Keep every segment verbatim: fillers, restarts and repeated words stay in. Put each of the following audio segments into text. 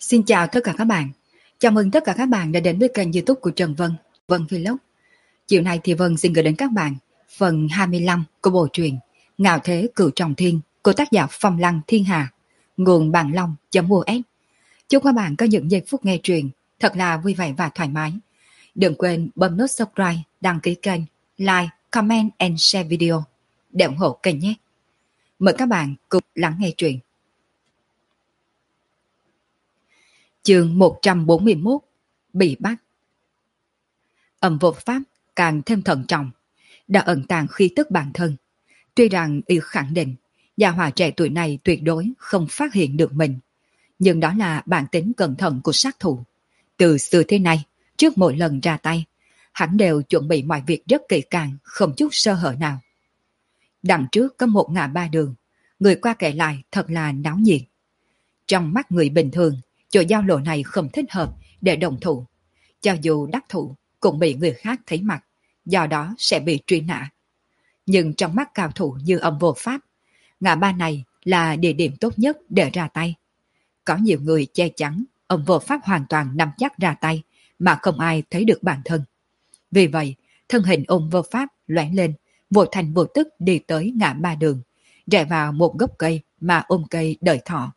Xin chào tất cả các bạn. Chào mừng tất cả các bạn đã đến với kênh YouTube của Trần Vân, Vân Vlog. Chiều nay thì Vân xin gửi đến các bạn phần hai mươi lăm của bộ truyện Ngạo Thế Cửu Trọng Thiên của tác giả Phong Lăng Thiên Hà, nguồn Bạn Long.us. Chúc các bạn có những giây phút nghe truyện thật là vui vẻ và thoải mái. Đừng quên bấm nút subscribe, đăng ký kênh, like, comment and share video để ủng hộ kênh nhé. Mời các bạn cùng lắng nghe truyện. Chương một trăm bốn mươi mốt. Bị bắt. Âm vô pháp càng thêm thận trọng, đã ẩn tàng khí tức bản thân. Tuy rằng y khẳng định gia hỏa trẻ tuổi này tuyệt đối không phát hiện được mình, nhưng đó là bản tính cẩn thận của sát thủ. Từ xưa thế này, trước mỗi lần ra tay, hắn đều chuẩn bị mọi việc rất kỹ càng, không chút sơ hở nào. Đằng trước có một ngã ba đường, người qua kể lại thật là náo nhiệt. Trong mắt người bình thường, chỗ giao lộ này không thích hợp để đồng thủ. Cho dù đắc thủ cũng bị người khác thấy mặt, do đó sẽ bị truy nã. Nhưng trong mắt cao thủ như Âm Vô Pháp, ngã ba này là địa điểm tốt nhất để ra tay. Có nhiều người che chắn, Âm Vô Pháp hoàn toàn nắm chắc ra tay mà không ai thấy được bản thân. Vì vậy, thân hình Âm Vô Pháp lóe lên, vô thành vô tức đi tới ngã ba đường, rẽ vào một gốc cây mà ôm cây đợi thọ.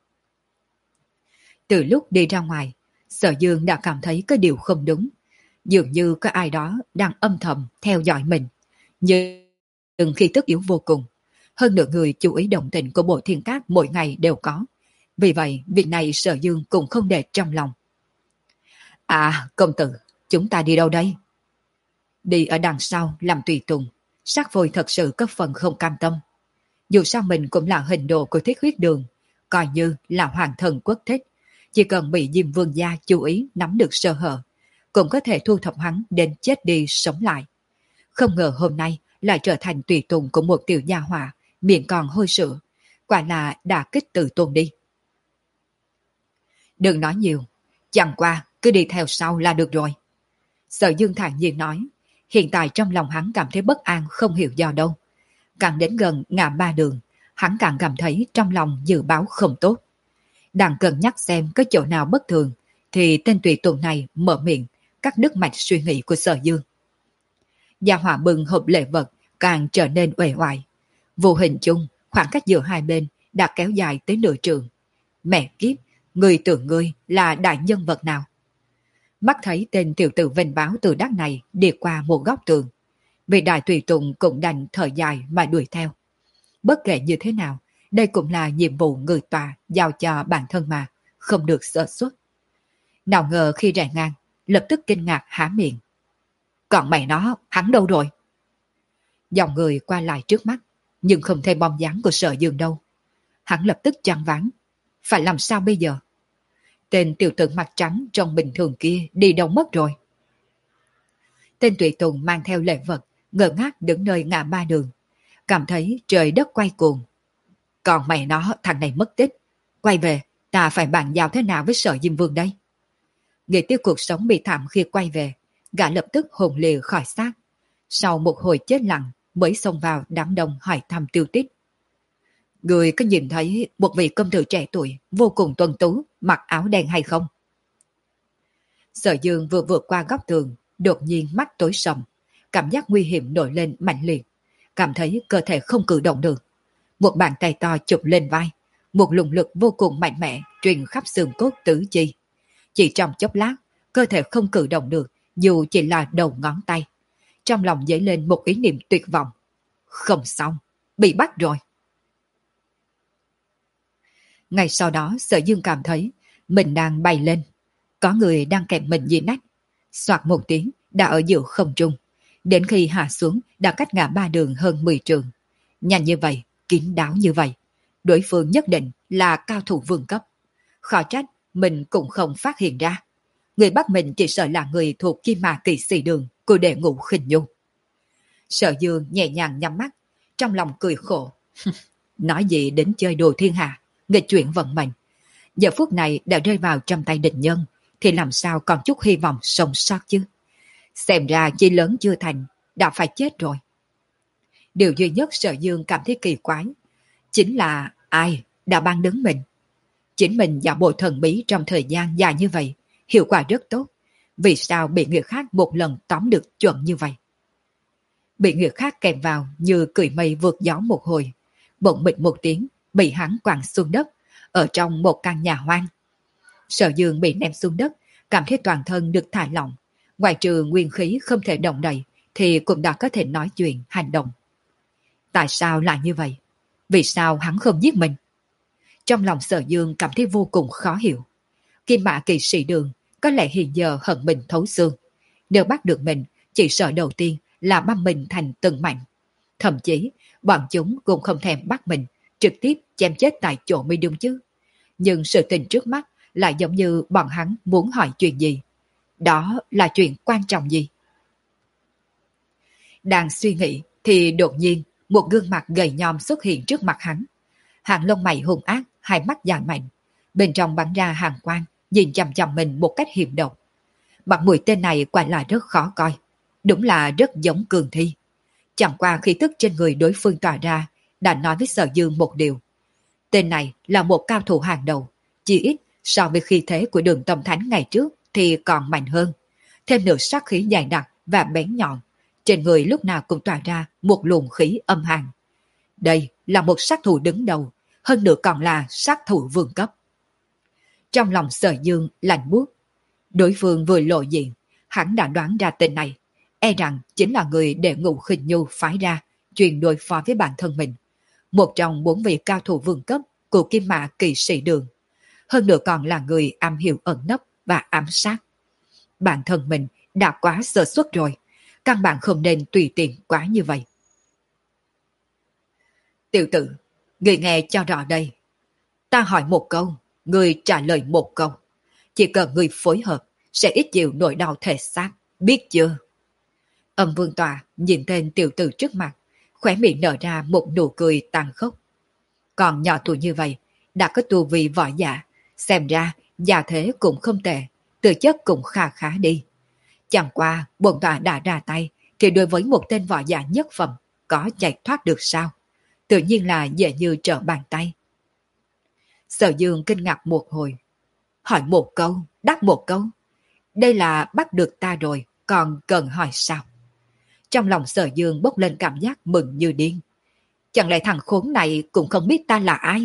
Từ lúc đi ra ngoài, Sở Dương đã cảm thấy có điều không đúng. Dường như có ai đó đang âm thầm theo dõi mình. Nhưng khi tức yếu vô cùng, hơn nửa người chú ý động tĩnh của Bộ Thiên Các mỗi ngày đều có. Vì vậy, việc này Sở Dương cũng không để trong lòng. À, công tử, chúng ta đi đâu đây? Đi ở đằng sau làm tùy tùng, Sát Phôi thật sự có phần không cam tâm. Dù sao mình cũng là hình đồ của Thiết Huyết Đường, coi như là hoàng thần quốc thích. Chỉ cần bị Diêm Vương gia chú ý nắm được sơ hở, cũng có thể thu thập hắn đến chết đi sống lại. Không ngờ hôm nay lại trở thành tùy tùng của một tiểu gia hỏa, miệng còn hôi sữa, quả là đả kích tự tôn đi. Đừng nói nhiều, chẳng qua cứ đi theo sau là được rồi. Sở Dương thản nhiên nói, hiện tại trong lòng hắn cảm thấy bất an không hiểu do đâu. Càng đến gần ngã ba đường, hắn càng cảm thấy trong lòng dự báo không tốt. Đang cân nhắc xem có chỗ nào bất thường, thì tên tùy tùng này mở miệng, cắt đứt mạch suy nghĩ của Sở Dương. Gia hỏa bừng hộp lễ vật càng trở nên uể oải. Vô hình chung, khoảng cách giữa hai bên đã kéo dài tới nửa trường. Mẹ kiếp, người tưởng ngươi là đại nhân vật nào? Mắt thấy tên tiểu tử vênh báo từ đắc này đi qua một góc tường. Vị đại tùy tùng cũng đành thở dài mà đuổi theo. Bất kể như thế nào, đây cũng là nhiệm vụ người tòa giao cho bản thân mà, không được sơ suất. Nào ngờ khi rẽ ngang, lập tức kinh ngạc há miệng. Còn mày nó, hắn đâu rồi? Dòng người qua lại trước mắt, nhưng không thấy bóng dáng của Sở Dương đâu. Hắn lập tức choáng váng. Phải làm sao bây giờ? Tên tiểu tử mặt trắng trong bình thường kia đi đâu mất rồi? Tên tùy tùng mang theo lễ vật, ngơ ngác đứng nơi ngã ba đường, cảm thấy trời đất quay cuồng. Còn mày nó, thằng này mất tích. Quay về, ta phải bàn giao thế nào với Sở Diêm Vương đây? Nghĩ tiêu cuộc sống bị thảm khi quay về, gã lập tức hồn lìa khỏi xác. Sau một hồi chết lặng, mới xông vào đám đông hỏi thăm Tiêu Tích. Người có nhìn thấy một vị công tử trẻ tuổi vô cùng tuấn tú, mặc áo đen hay không? Sở Dương vừa vượt qua góc tường, đột nhiên mắt tối sầm, cảm giác nguy hiểm nổi lên mạnh liệt, cảm thấy cơ thể không cử động được. Một bàn tay to chụp lên vai, một luồng lực vô cùng mạnh mẽ truyền khắp xương cốt tứ chi. Chỉ trong chốc lát, cơ thể không cử động được, dù chỉ là đầu ngón tay. Trong lòng dấy lên một ý niệm tuyệt vọng. Không xong, bị bắt rồi. Ngay sau đó, Sở Dương cảm thấy mình đang bay lên. Có người đang kẹp mình dưới nách. Soạt một tiếng, đã ở giữa không trung. Đến khi hạ xuống, đã cách ngã ba đường hơn mười trường. Nhanh như vậy, kín đáo như vậy, đối phương nhất định là cao thủ vương cấp. Khó trách mình cũng không phát hiện ra. Người bắt mình chỉ sợ là người thuộc Kim Mà Kỵ Sĩ Đường của đệ ngũ Khinh Nhu. Sở Dương nhẹ nhàng nhắm mắt, trong lòng cười khổ. Nói gì đến chơi đồ thiên hạ, nghịch chuyển vận mệnh. Giờ phút này đã rơi vào trong tay địch nhân, thì làm sao còn chút hy vọng sống sót chứ? Xem ra chi lớn chưa thành, đã phải chết rồi. Điều duy nhất Sở Dương cảm thấy kỳ quái chính là ai đã ban đứng mình. Chính mình giả bộ thần bí trong thời gian dài như vậy, hiệu quả rất tốt. Vì sao bị người khác một lần tóm được chuẩn như vậy? Bị người khác kèm vào như cười mây vượt gió một hồi, bỗng bịch một tiếng, bị hắn quẳng xuống đất, ở trong một căn nhà hoang. Sở Dương bị ném xuống đất, cảm thấy toàn thân được thả lỏng, ngoài trừ nguyên khí không thể động đậy, thì cũng đã có thể nói chuyện, hành động. Tại sao lại như vậy? Vì sao hắn không giết mình? Trong lòng Sở Dương cảm thấy vô cùng khó hiểu. Kim Mã Kỵ Sĩ Đường có lẽ hiện giờ hận mình thấu xương. Nếu bắt được mình, chỉ sợ đầu tiên là băm mình thành từng mảnh. Thậm chí, bọn chúng cũng không thèm bắt mình, trực tiếp chém chết tại chỗ mới đúng chứ. Nhưng sự tình trước mắt lại giống như bọn hắn muốn hỏi chuyện gì. Đó là chuyện quan trọng gì? Đang suy nghĩ thì đột nhiên một gương mặt gầy nhom xuất hiện trước mặt hắn. Hàng lông mày hung ác, hai mắt dài mạnh. Bên trong bắn ra hàng quang, nhìn chằm chằm mình một cách hiểm độc. Mặt mũi tên này quả là rất khó coi. Đúng là rất giống cường thi. Chẳng qua khí tức trên người đối phương tỏa ra đã nói với Sở Dương một điều. Tên này là một cao thủ hàng đầu. Chỉ ít so với khí thế của Đường Tâm Thánh ngày trước thì còn mạnh hơn. Thêm nửa sát khí dài đặc và bén nhọn. Trên người lúc nào cũng tỏa ra một luồng khí âm hàn. Đây là một sát thủ đứng đầu, hơn nữa còn là sát thủ vương cấp. Trong lòng Sở Dương lạnh buốt. Đối phương vừa lộ diện, hắn đã đoán ra tên này, e rằng chính là người để Ngũ Khinh Nhu phái ra, truyền đối phó với bản thân mình. Một trong bốn vị cao thủ vương cấp của Kim Mã Kỵ Sĩ Đường. Hơn nữa còn là người am hiểu ẩn nấp và ám sát. Bản thân mình đã quá sơ suất rồi, căn bản không nên tùy tiện quá như vậy. Tiểu tử, người nghe cho rõ đây. Ta hỏi một câu, người trả lời một câu. Chỉ cần người phối hợp, sẽ ít chịu nỗi đau thể xác, biết chưa? Âm Vương Tòa nhìn tên tiểu tử trước mặt, khóe miệng nở ra một nụ cười tàn khốc. Còn nhỏ tuổi như vậy, đã có tu vi võ giả, xem ra gia thế cũng không tệ, tư chất cũng khá khá đi. Chẳng qua, bổn tòa đã ra tay, thì đối với một tên võ giả nhất phẩm, có chạy thoát được sao? Tự nhiên là dễ như trở bàn tay. Sở Dương kinh ngạc một hồi. Hỏi một câu, đáp một câu. Đây là bắt được ta rồi, còn cần hỏi sao? Trong lòng Sở Dương bốc lên cảm giác mừng như điên. Chẳng lẽ thằng khốn này cũng không biết ta là ai?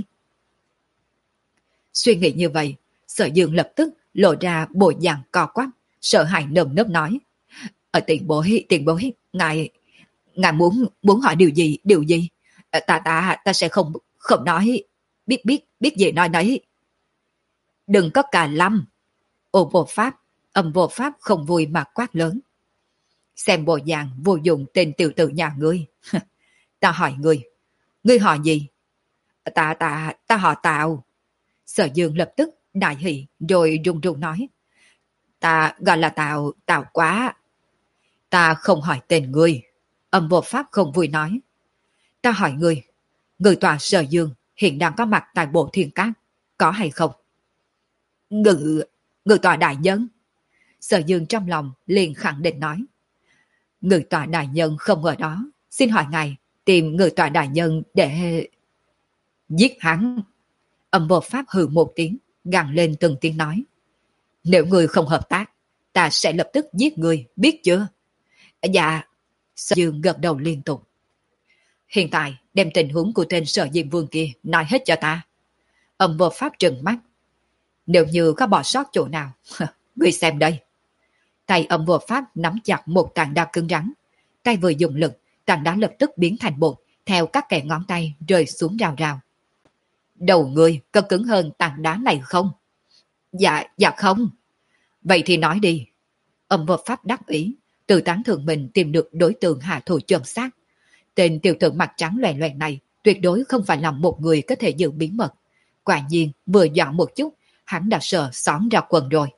Suy nghĩ như vậy, Sở Dương lập tức lộ ra bộ dạng co quắp, sợ hãi nơm nớp nói. Ở tiền bối, tiền bối, ngài, ngài muốn, muốn hỏi điều gì, điều gì? Ta, ta, ta sẽ không, không nói, biết, biết, biết gì nói nấy. Đừng có cà lâm. Ôn vô pháp, âm vô pháp không vui mà quát lớn. Xem bộ dạng vô dụng tên tiểu tử nhà ngươi. Ta hỏi ngươi, ngươi hỏi gì? Ta, ta, ta họ Tào. Sở Dương lập tức đại hỉ rồi run run nói. Ta gọi là Tào, Tào quá. Ta không hỏi tên ngươi. Âm vô pháp không vui nói. Ta hỏi ngươi, người tòa Sở Dương hiện đang có mặt tại bộ thiên cát, có hay không? Ngự, ngự tòa đại nhân. Sở Dương trong lòng liền khẳng định nói. Ngự tòa đại nhân không ở đó, xin hỏi ngài tìm ngự tòa đại nhân để... Giết hắn. Âm vô pháp hừ một tiếng, gằn lên từng tiếng nói. Nếu người không hợp tác, ta sẽ lập tức giết người, biết chưa? Dạ. Sở Dương gật đầu liên tục. Hiện tại đem tình huống của tên Sở Diêm Vương kia nói hết cho ta. Âm vô pháp trừng mắt. Nếu như có bỏ sót chỗ nào, ngươi xem đây. Tay âm vô pháp nắm chặt một tảng đá cứng rắn. Tay vừa dùng lực, tảng đá lập tức biến thành bột, theo các kẽ ngón tay rơi xuống rào rào. Đầu ngươi có cứng hơn tảng đá này không? Dạ, dạ không. Vậy thì nói đi. Âm vô pháp đắc ý, tự tán thưởng mình tìm được đối tượng hạ thủ chuẩn xác. Tên tiểu tử mặt trắng loè loẹt này tuyệt đối không phải là một người có thể giữ bí mật. Quả nhiên, vừa dọn một chút, hắn đã sợ xón ra quần rồi.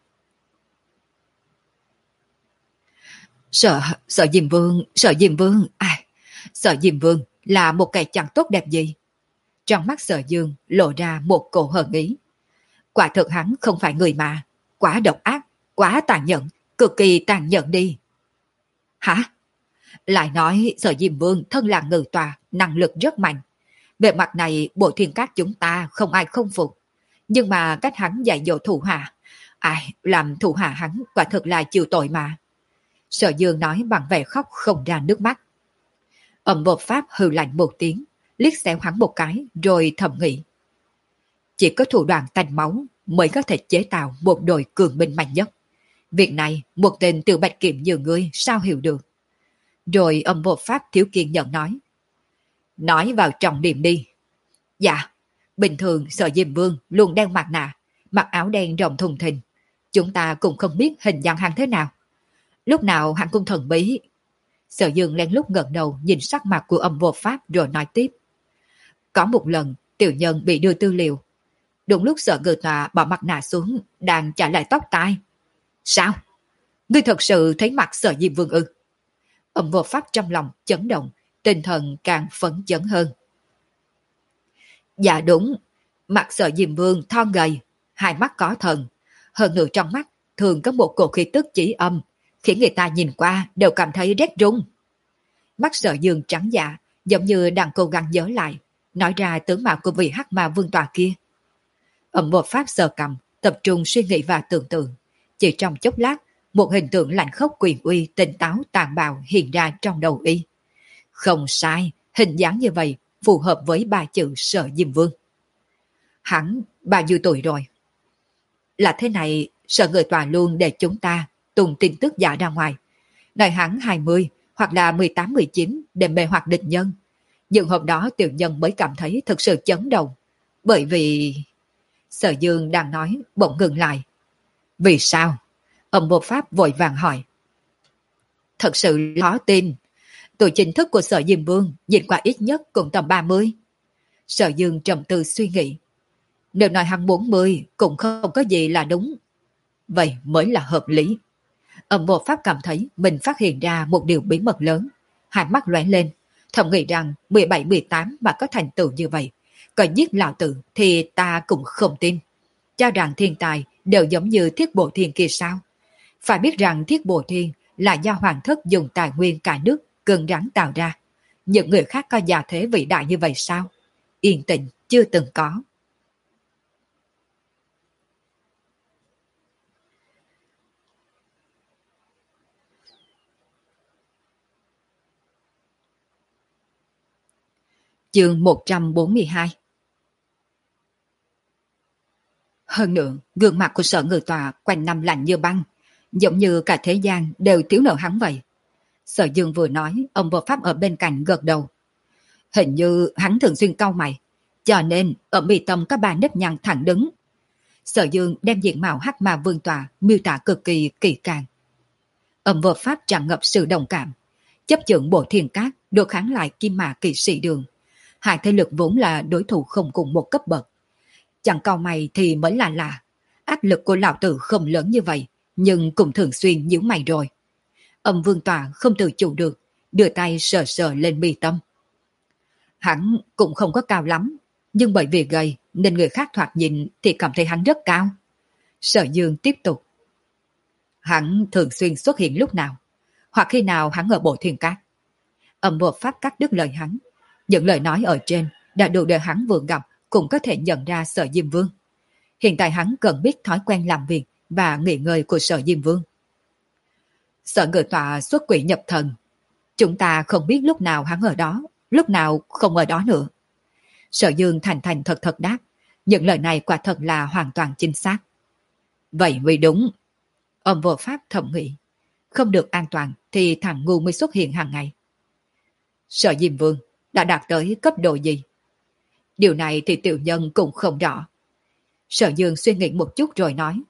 Sợ, sợ Diêm Vương, sợ Diêm Vương, à, sợ Diêm Vương là một kẻ chẳng tốt đẹp gì. Trong mắt Sở Dương lộ ra một cổ hờn ý. Quả thực hắn không phải người mà, quá độc ác, quá tàn nhẫn, cực kỳ tàn nhẫn đi. Hả? Lại nói Sở Diêm Vương thân là ngự tòa, năng lực rất mạnh. Về mặt này bộ thiên cát chúng ta không ai không phục. Nhưng mà cách hắn dạy dỗ thủ hạ, ai làm thủ hạ hắn quả thật là chịu tội mà. Sở Dương nói bằng vẻ khóc không ra nước mắt. Âm Vô Pháp hừ lạnh một tiếng, liếc xéo hắn một cái rồi thầm nghĩ. Chỉ có thủ đoạn tanh máu mới có thể chế tạo một đội cường binh mạnh nhất. Việc này một tên từ Bạch Kiểm như ngươi sao hiểu được. Rồi Âm Vô Pháp thiếu kiên nhẫn nói. Nói vào trọng điểm đi. Dạ, bình thường Sở Diêm Vương luôn đeo mặt nạ, mặc áo đen rộng thùng thình. Chúng ta cũng không biết hình dạng hắn thế nào. Lúc nào hắn cũng thần bí. Sở Dương lén lút ngẩng đầu nhìn sắc mặt của Âm Vô Pháp rồi nói tiếp. Có một lần tiểu nhân bị đưa tư liệu. Đúng lúc Sở Ngự Tọa bỏ mặt nạ xuống, đang trả lại tóc tai. Sao? Ngươi thật sự thấy mặt Sở Diêm Vương ư? Âm Vô Pháp trong lòng chấn động, tinh thần càng phấn chấn hơn. Dạ đúng, mặt Sở Diêm Vương thon gầy, hai mắt có thần. Hơn nữa trong mắt thường có một cổ khí tức chỉ âm, khiến người ta nhìn qua đều cảm thấy rét run. Mắt Sở Dương trắng dạ, giống như đang cố gắng nhớ lại, nói ra tướng mạo của vị hắc ma vương tòa kia. Âm Vô Pháp sờ cầm, tập trung suy nghĩ và tưởng tượng. Chỉ trong chốc lát, một hình tượng lạnh khốc quyền uy, tỉnh táo tàn bạo hiện ra trong đầu y. Không sai, hình dáng như vậy phù hợp với ba chữ Sở Diêm Vương. Hắn bao nhiêu tuổi rồi? Là thế này, Sở Người Tòa luôn để chúng ta tung tin tức giả ra ngoài. Nói hắn hai mươi hoặc là mười tám mười chín để mê hoặc địch nhân. Nhưng hôm đó tiểu nhân mới cảm thấy thực sự chấn động. Bởi vì... Sở Dương đang nói bỗng ngừng lại. Vì sao? Âm Vô Pháp vội vàng hỏi. Thật sự khó tin. Tuổi chính thức của Sở Diêm Vương nhìn qua ít nhất cũng tầm ba mươi. Sở Dương trầm tư suy nghĩ. Nếu nói hắn bốn mươi cũng không có gì là đúng. Vậy mới là hợp lý. Âm Vô Pháp cảm thấy mình phát hiện ra một điều bí mật lớn. Hai mắt lóe lên, thầm nghĩ rằng mười bảy mười tám mà có thành tựu như vậy. Còn giết lão tử thì ta cũng không tin. Cho rằng thiên tài đều giống như Thiết Bộ Thiên kia sao? Phải biết rằng Thiết Bộ Thiên là do hoàng thất dùng tài nguyên cả nước cứng rắn tạo ra. Những người khác có gia thế vĩ đại như vậy sao? Yên tĩnh chưa từng có. Chương một trăm bốn mươi hai. Hơn nữa, gương mặt của Sở Ngự Tòa quanh năm lạnh như băng, giống như cả thế gian đều thiếu nợ hắn vậy. Sở Dương vừa nói, ông Vô Pháp ở bên cạnh gật đầu. Hình như hắn thường xuyên cau mày, cho nên ở mi tâm có ba nếp nhăn thẳng đứng. Sở Dương đem diện mạo hắc ma vương tòa miêu tả cực kỳ kỳ càng. Ông Vô Pháp tràn ngập sự đồng cảm, chấp chưởng Bộ Thiên Cát đối kháng lại Kim Mã Kỵ Sĩ Đường. Hai thế lực vốn là đối thủ không cùng một cấp bậc. Chẳng cau mày thì mới là lạ. Áp lực của lão tử không lớn như vậy, nhưng cũng thường xuyên nhíu mày rồi. Âm Vương Tòa không tự chủ được, đưa tay sờ sờ lên mi tâm. Hắn cũng không có cao lắm, nhưng bởi vì gầy nên người khác thoạt nhìn thì cảm thấy hắn rất cao. Sở Dương tiếp tục. Hắn thường xuyên xuất hiện lúc nào, hoặc khi nào hắn ở Bộ Thiên Cát. Âm Vô Pháp cắt đứt lời hắn. Những lời nói ở trên đã đủ để hắn vừa gặp cũng có thể nhận ra Sở Diêm Vương. Hiện tại hắn cần biết thói quen làm việc và nghỉ ngơi của Sở Diêm Vương. Sở Ngự Tọa xuất quỷ nhập thần. Chúng ta không biết lúc nào hắn ở đó, lúc nào không ở đó nữa. Sở Dương thành thành thật thật đáp. Những lời này quả thật là hoàn toàn chính xác. Vậy mới đúng. Ông Vô Pháp thầm nghĩ. Không được an toàn thì thằng ngu mới xuất hiện hàng ngày. Sở Diêm Vương đã đạt tới cấp độ gì? Điều này thì tiểu nhân cũng không rõ. Sở Dương suy nghĩ một chút rồi nói.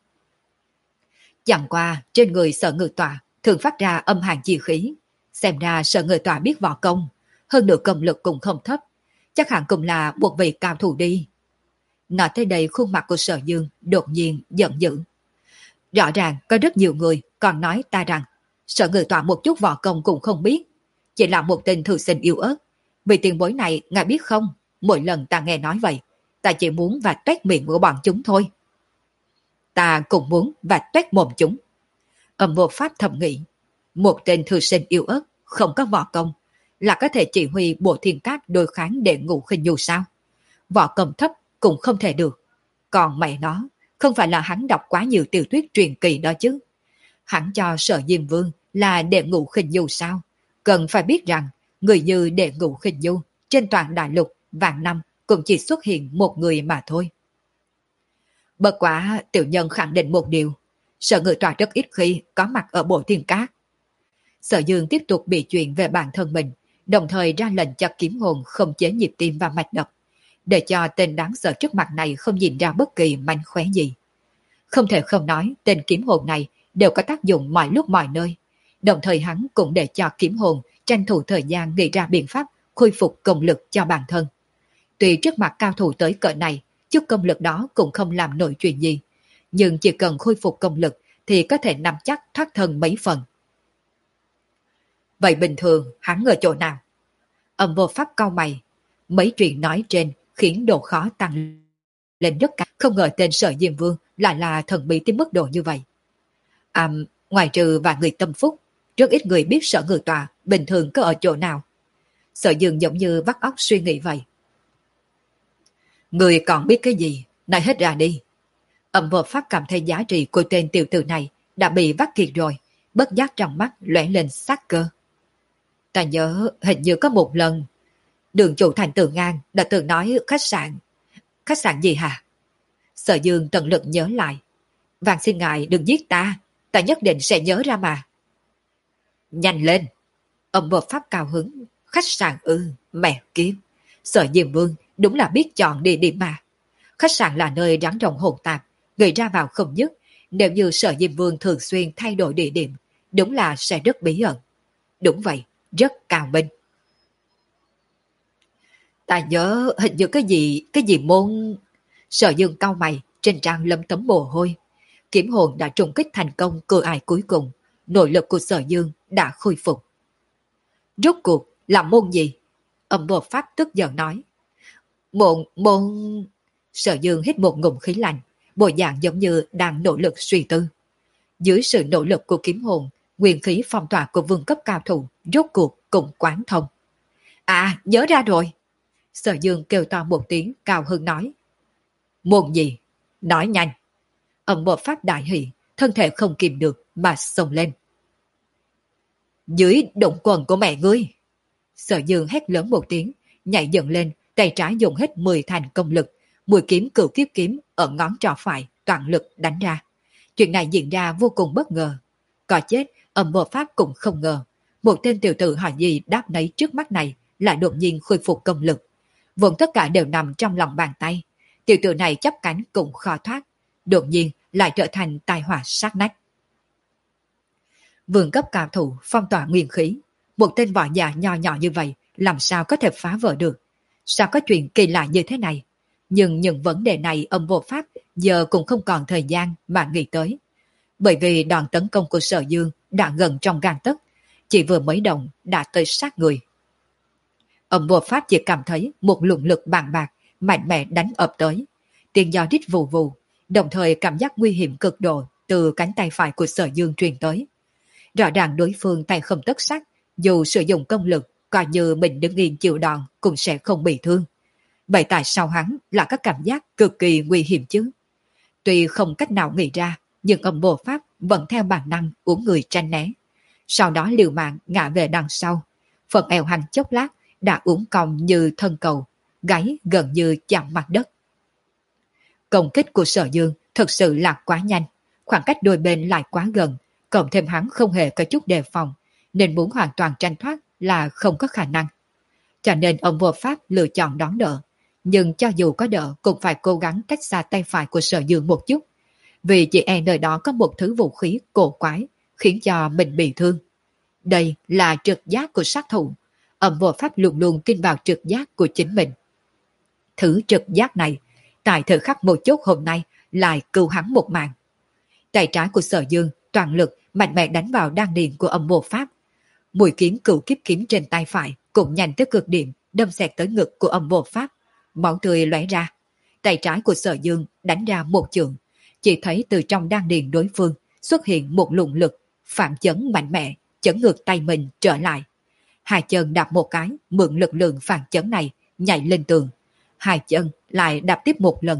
Chẳng qua trên người Sở Ngự Tọa thường phát ra âm hàn chi khí. Xem ra Sở Ngự Tọa biết võ công, hơn nữa công lực cũng không thấp. Chắc hẳn cũng là một vị cao thủ đi. Nói tới đây khuôn mặt của Sở Dương đột nhiên giận dữ. Rõ ràng có rất nhiều người còn nói ta rằng Sở Ngự Tọa một chút võ công cũng không biết. Chỉ là một tên thư sinh yếu ớt. Vì tiền bối này ngài biết không? Mỗi lần ta nghe nói vậy, ta chỉ muốn và tuét miệng của bọn chúng thôi. Ta cũng muốn và tuét mồm chúng. Âm Vô Pháp thầm nghĩ. Một tên thư sinh yếu ớt, không có võ công, là có thể chỉ huy Bộ Thiên Cát đối kháng để ngủ khinh nhu sao? Võ công thấp cũng không thể được. Còn mẹ nó, không phải là hắn đọc quá nhiều tiểu thuyết truyền kỳ đó chứ. Hắn cho Sở Diêm Vương là đệ ngũ khinh du sao? Cần phải biết rằng, người như đệ ngũ khinh du trên toàn đại lục vạn năm cũng chỉ xuất hiện một người mà thôi. Bất quá tiểu nhân khẳng định một điều, Sở Ngự Tọa rất ít khi có mặt ở bộ thiên cát. Sở Dương tiếp tục bị chuyện về bản thân mình, đồng thời ra lệnh cho kiếm hồn không chế nhịp tim và mạch đập, để cho tên đáng sợ trước mặt này không nhìn ra bất kỳ manh khóe gì. Không thể không nói, tên kiếm hồn này đều có tác dụng mọi lúc mọi nơi, đồng thời hắn cũng để cho kiếm hồn tranh thủ thời gian nghĩ ra biện pháp khôi phục công lực cho bản thân. Tuy trước mặt cao thủ tới cỡ này, chút công lực đó cũng không làm nổi chuyện gì, nhưng chỉ cần khôi phục công lực thì có thể nắm chắc thoát thân mấy phần. Vậy bình thường hắn ở chỗ nào? Âm Vô Pháp cau mày, mấy chuyện nói trên khiến độ khó tăng lên rất cao, không ngờ tên Sở Diêm Vương lại là thần bí tới mức độ như vậy. À, ngoài trừ và người tâm phúc, rất ít người biết Sở Ngự Tọa bình thường có ở chỗ nào. Sở Dương giống như vắt óc suy nghĩ vậy. Người còn biết cái gì? Nói hết ra đi. Âm Vô Pháp cảm thấy giá trị của tên tiểu tử này đã bị vắt kiệt rồi, bất giác trong mắt lóe lên sát cơ. Ta nhớ hình như có một lần, đường chủ thành Từ Ngang đã từng nói khách sạn. Khách sạn gì hả? Sở Dương tận lực nhớ lại. Vàng xin ngài đừng giết ta, ta nhất định sẽ nhớ ra mà. Nhanh lên! Âm Vô Pháp cao hứng. Khách sạn ư, mẹ kiếp. Sở Diêm Vương đúng là biết chọn địa điểm mà. Khách sạn là nơi rắn rộng hỗn tạp, người ra vào không dứt. Nếu như Sở Diêm Vương thường xuyên thay đổi địa điểm, đúng là sẽ rất bí ẩn. Đúng vậy, rất cao minh. Ta nhớ hình như cái gì, cái gì môn... Sở Dương cau mày, trên trán lấm tấm mồ hôi. Kiếm hồn đã trùng kích thành công cửa ải cuối cùng, nội lực của Sở Dương đã khôi phục. Rốt cuộc là môn gì? Âm Vô Pháp tức giận nói. Môn, môn... Sở Dương hít một ngụm khí lạnh, bộ dạng giống như đang nỗ lực suy tư. Dưới sự nỗ lực của kiếm hồn, nguyên khí phong tỏa của vương cấp cao thủ rốt cuộc cũng quán thông. À, nhớ ra rồi! Sở Dương kêu to một tiếng, cao hứng nói. Môn gì? Nói nhanh! Âm Vô Pháp đại hỉ, thân thể không kìm được mà xông lên. Dưới động quần của mẹ ngươi! Sở Dương hét lớn một tiếng, nhảy dựng lên, tay trái dùng hết mười thành công lực, mũi kiếm cửu kiếp kiếm ở ngón trỏ phải toàn lực đánh ra. Chuyện này diễn ra vô cùng bất ngờ. Có chết, Âm Vô Pháp cũng không ngờ. Một tên tiểu tử hỏi gì đáp nấy trước mắt này lại đột nhiên khôi phục công lực. Vốn tất cả đều nằm trong lòng bàn tay. Tiểu tử này chắp cánh cũng khó thoát. Đột nhiên lại trở thành tai họa sát nách. Vương cấp cao thủ phong tỏa nguyên khí. Một tên võ giả nho nhỏ như vậy làm sao có thể phá vỡ được? Sao có chuyện kỳ lạ như thế này? Nhưng những vấn đề này Âm Vô Pháp giờ cũng không còn thời gian mà nghĩ tới. Bởi vì đòn tấn công của Sở Dương đã gần trong gang tấc, chỉ vừa mới động đã tới sát người. Âm Vô Pháp chỉ cảm thấy một luồng lực bàng bạc mạnh mẽ đánh ập tới, tiếng gió rít vù vù, đồng thời cảm giác nguy hiểm cực độ từ cánh tay phải của Sở Dương truyền tới. Rõ ràng đối phương tay không tất sắt, dù sử dụng công lực, coi như mình đứng yên chịu đòn cũng sẽ không bị thương. Vậy tại sao hắn là có cảm giác cực kỳ nguy hiểm chứ? Tuy không cách nào nghĩ ra, nhưng Âm Vô Pháp vẫn theo bản năng uống người tranh né. Sau đó liều mạng ngã về đằng sau. Phần eo hành chốc lát đã uốn cong như thân cầu, gáy gần như chạm mặt đất. Công kích của Sở Dương thật sự là quá nhanh, khoảng cách đôi bên lại quá gần, cộng thêm hắn không hề có chút đề phòng, nên muốn hoàn toàn tranh thoát là không có khả năng. Cho nên ông Vô Pháp lựa chọn đón đỡ, nhưng cho dù có đỡ cũng phải cố gắng cách xa tay phải của Sở Dương một chút, vì chỉ e nơi đó có một thứ vũ khí cổ quái khiến cho mình bị thương. Đây là trực giác của sát thủ, ông Vô Pháp luôn luôn tin vào trực giác của chính mình. Thứ trực giác này, tại thời khắc một chốt hôm nay lại cứu hắn một mạng. Tay trái của Sở Dương toàn lực mạnh mẽ đánh vào đan điền của Âm Vô Pháp. Mũi kiếm cửu kiếp kiếm trên tay phải cũng nhanh tới cực điểm, đâm xẹt tới ngực của Âm Vô Pháp. Máu tươi lóe ra. Tay trái của Sở Dương đánh ra một chưởng, chỉ thấy từ trong đan điền đối phương xuất hiện một luồng lực phản chấn mạnh mẽ, chấn ngược tay mình trở lại. Hai chân đạp một cái, mượn lực lượng phản chấn này nhảy lên tường. Hai chân lại đạp tiếp một lần,